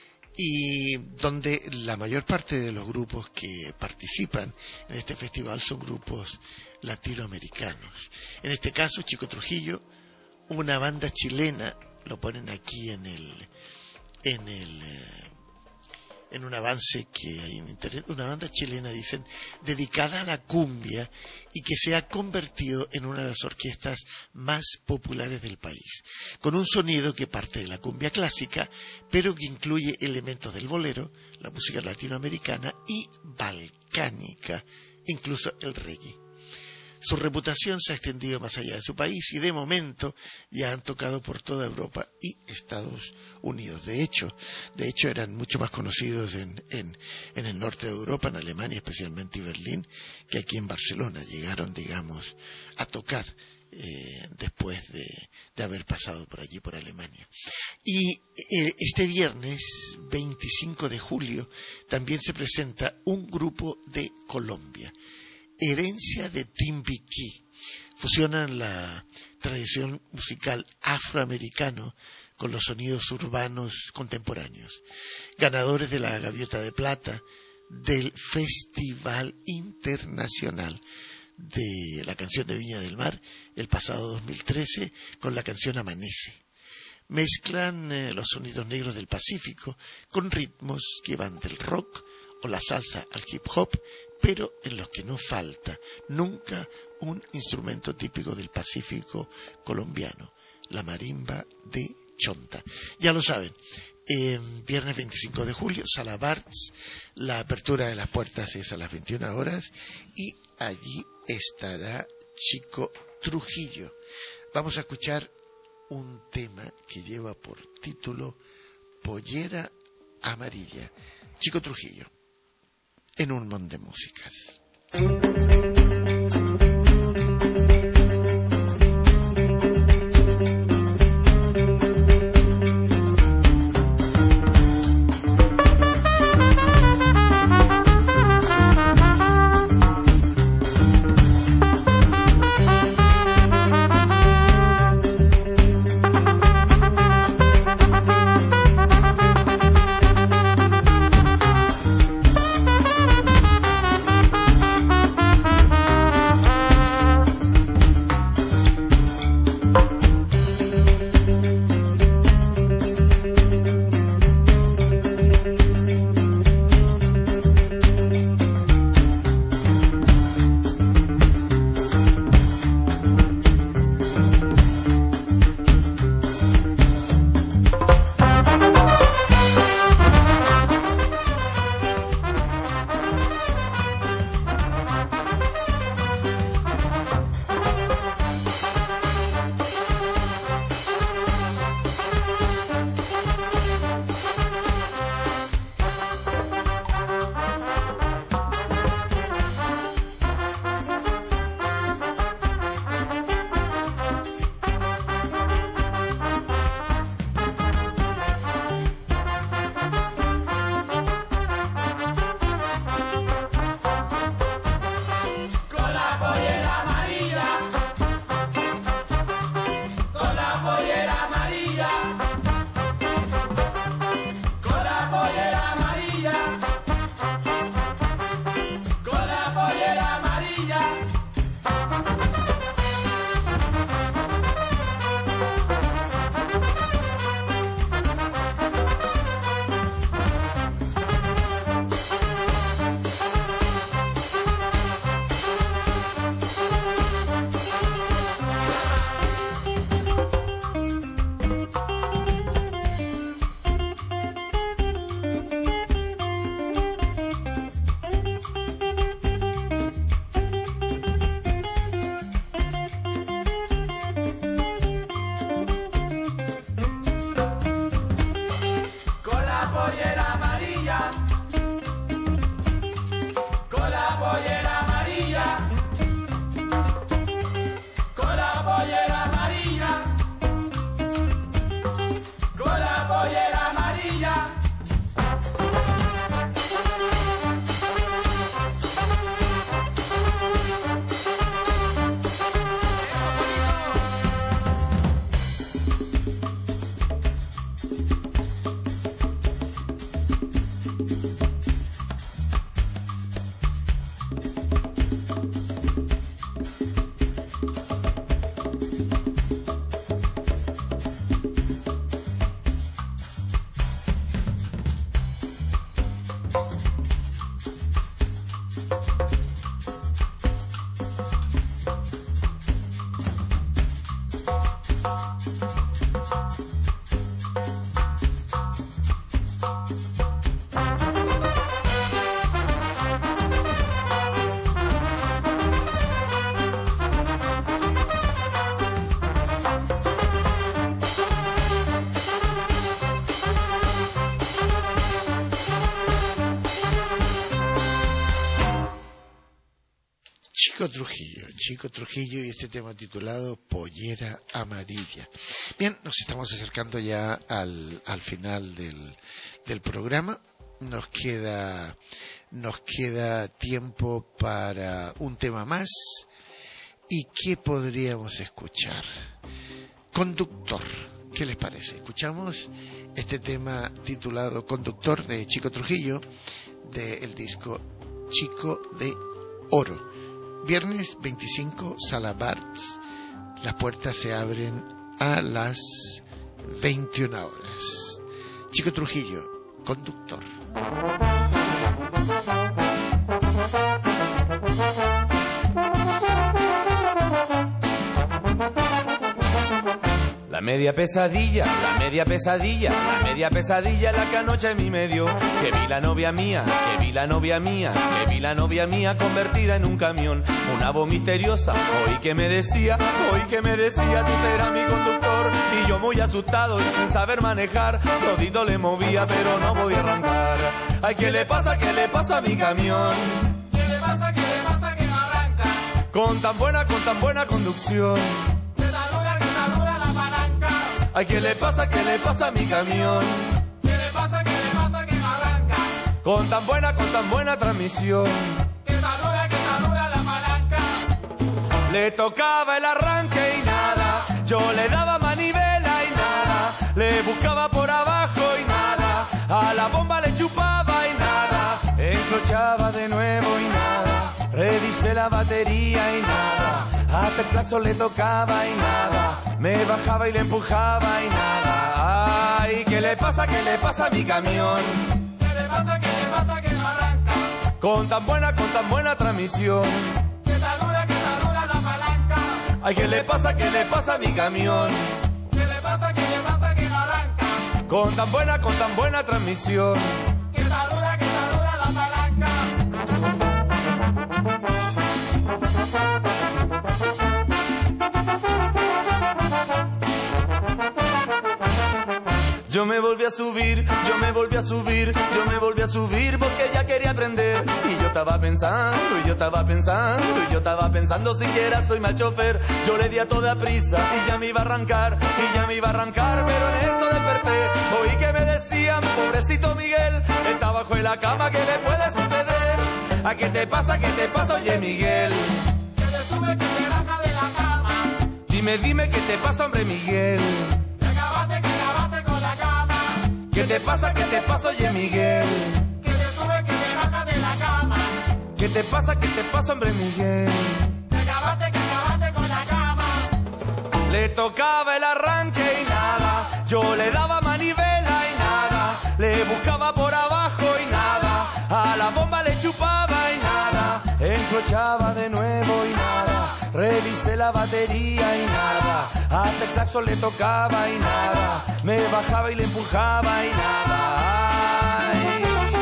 Y donde la mayor parte de los grupos que participan en este festival son grupos latinoamericanos. En este caso, Chico Trujillo, una banda chilena, lo ponen aquí en el en el eh, en un avance que hay en internet, una banda chilena, dicen, dedicada a la cumbia y que se ha convertido en una de las orquestas más populares del país, con un sonido que parte de la cumbia clásica, pero que incluye elementos del bolero, la música latinoamericana y balcánica, incluso el reggae. Su reputación se ha extendido más allá de su país y de momento ya han tocado por toda Europa y Estados Unidos. De hecho, de hecho eran mucho más conocidos en, en, en el norte de Europa, en Alemania especialmente y Berlín, que aquí en Barcelona. Llegaron, digamos, a tocar eh, después de, de haber pasado por allí, por Alemania. Y eh, este viernes veinticinco de julio también se presenta un grupo de Colombia, Herencia de Timbiquí. Fusionan la tradición musical afroamericano con los sonidos urbanos contemporáneos. Ganadores de la Gaviota de Plata del Festival Internacional de la Canción de Viña del Mar el pasado dos mil trece con la canción Amanece. Mezclan eh, los sonidos negros del Pacífico con ritmos que van del rock o la salsa al hip hop, pero en los que no falta nunca un instrumento típico del Pacífico colombiano, la marimba de Chonta. Ya lo saben, eh, viernes veinticinco de julio, Sala Barts, la apertura de las puertas es a las veintiuna horas y allí estará Chico Trujillo. Vamos a escuchar un tema que lleva por título Pollera Amarilla. Chico Trujillo, en un montón de músicas. Thank you. Chico Trujillo, Chico Trujillo y este tema titulado Pollera Amarilla. Bien, nos estamos acercando ya al, al final del, del programa. Nos queda, nos queda tiempo para un tema más. ¿Y qué podríamos escuchar? Conductor, ¿qué les parece? Escuchamos este tema titulado Conductor de Chico Trujillo del disco Chico de Oro. Viernes veinticinco, Sala Barts. Las puertas se abren a las veintiuna horas. Chico Trujillo, Conductor. La media pesadilla, la media pesadilla, la media pesadilla la que anoche en mi medio. Que vi la novia mía, que vi la novia mía, que vi la novia mía convertida en un camión. Una voz misteriosa, oí que me decía, oí que me decía, tú serás mi conductor. Y yo muy asustado y sin saber manejar, todito le movía pero no podía arrancar. Ay, ¿qué le pasa, qué le pasa a mi camión? ¿Qué le pasa, qué le pasa que no arranca? Con tan buena, con tan buena conducción. Ay, ¿qué le pasa, qué le pasa a mi camión? ¿Qué le pasa, qué le pasa que no arranca? Con tan buena, con tan buena transmisión. Que saluda, que saluda la palanca. Le tocaba el arranque y nada. Yo le daba manivela y nada. Le buscaba por abajo y nada. A la bomba le chupaba y nada. Encrochaba de nuevo y nada. Revisé la batería y nada. Hasta el claxon le tocaba y nada. Me bajaba y le empujaba y nada. Ay, ¿qué le pasa, qué le pasa a mi camión? ¿Qué le pasa, qué le pasa que no arranca? Con tan buena, con tan buena transmisión. Que saluda, que saluda la palanca. Ay, ¿qué le pasa, qué le pasa a mi camión? ¿Qué le pasa, qué le pasa que no arranca? Con tan buena, con tan buena transmisión. Que saluda, que saluda la palanca. Yo me volví a subir, yo me volví a subir, yo me volví a subir porque ya quería aprender. Y yo estaba pensando, y yo estaba pensando, y yo estaba pensando siquiera soy mal chofer. Yo le di a toda prisa y ya me iba a arrancar, y ya me iba a arrancar, pero en eso desperté. Oí que me decían, pobrecito Miguel, está bajo en la cama, ¿qué le puede suceder? ¿A qué te pasa, qué te pasa, oye Miguel? Que te sube, que te baja de la cama. Dime, dime, ¿qué te pasa, hombre Miguel? ¿Qué te pasa, qué te pasa, oye Miguel? Que te sube, que te baja de la cama. ¿Qué te pasa, qué te pasa, hombre Miguel? Que acabaste, que acabaste con la cama. Le tocaba el arranque y nada. Yo le daba manivela y nada. Le buscaba por abajo y nada. A la bomba le chupaba y nada. Encrochaba de nuevo y nada. Revisé la batería y nada. Hasta el saxo le tocaba y nada. Me bajaba y le empujaba y nada. Ay.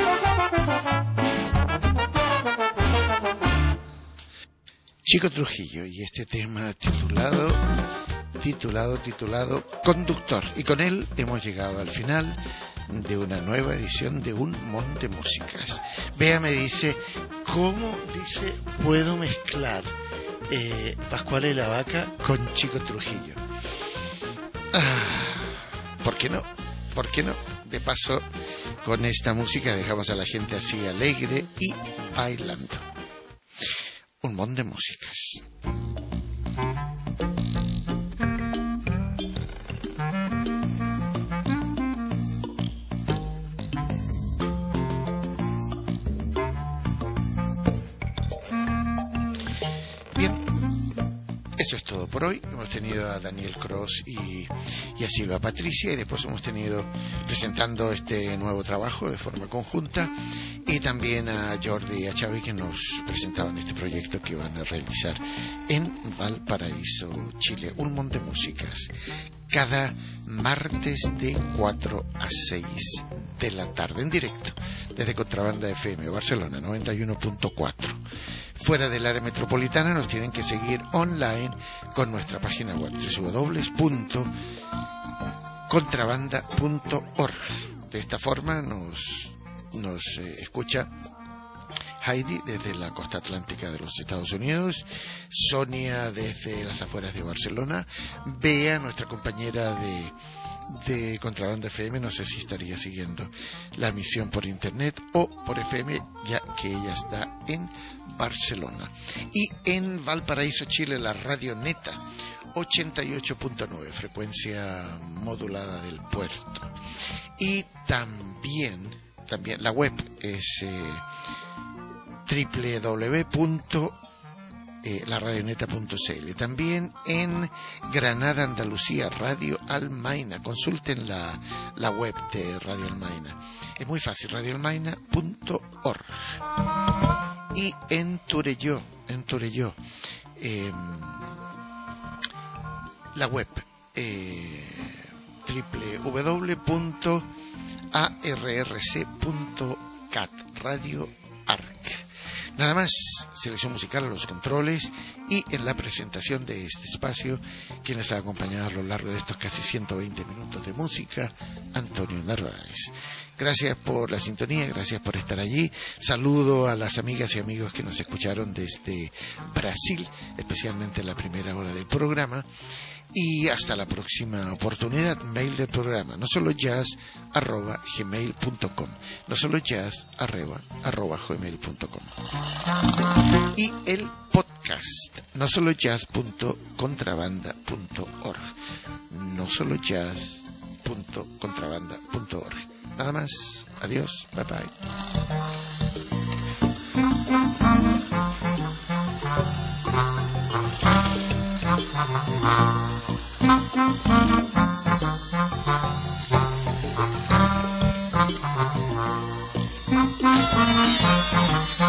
Chico Trujillo y este tema titulado, titulado, titulado Conductor. Y con él hemos llegado al final de una nueva edición de Un Monte Músicas. Bea me dice, ¿cómo, dice, puedo mezclar eh, Pascual y la Vaca con Chico Trujillo? Ah, ¿por qué no? ¿Por qué no? De paso, con esta música dejamos a la gente así alegre y bailando. Un montón de músicas. Eso es todo por hoy. Hemos tenido a Daniel Cross y, y a Silva Patricia, y después hemos tenido presentando este nuevo trabajo de forma conjunta, y también a Jordi y a Xavi, que nos presentaban este proyecto que van a realizar en Valparaíso, Chile. Un montón de músicas cada martes de cuatro a seis de la tarde en directo desde Contrabanda F M Barcelona noventa y uno punto cuatro. Fuera del área metropolitana nos tienen que seguir online con nuestra página web doble u doble u doble u punto contrabanda punto org. De esta forma nos, nos eh, escucha Heidi desde la costa atlántica de los Estados Unidos, Sonia desde las afueras de Barcelona, Bea, nuestra compañera de, de Contrabanda F M, no sé si estaría siguiendo la emisión por internet o por F M, ya que ella está en Barcelona. Y en Valparaíso, Chile, la Radio Neta, ochenta y ocho punto nueve, frecuencia modulada del puerto. Y también, también la web es eh, doble u doble u doble u punto la radioneta punto c l. También en Granada, Andalucía, Radio Almaina. Consulten la, la web de Radio Almaina. Es muy fácil, radio almaina punto org. Y en Torelló, en Torelló, eh, la web eh, doble u doble u doble u punto a r r c punto cat, Radio Arc. Nada más, selección musical a los controles y en la presentación de este espacio, quien les ha acompañado a lo largo de estos casi ciento veinte minutos de música, Antonio Narváez. Gracias por la sintonía, gracias por estar allí. Saludo a las amigas y amigos que nos escucharon desde Brasil, especialmente en la primera hora del programa. Y hasta la próxima oportunidad. Mail del programa, no solo jazz arroba gmail punto com, no solo jazz arroba, arroba gmail punto com. Y el podcast, no solo jazz punto contrabanda punto org, no solo jazz punto contrabanda punto org. Nada más, adiós, bye bye. Thank you.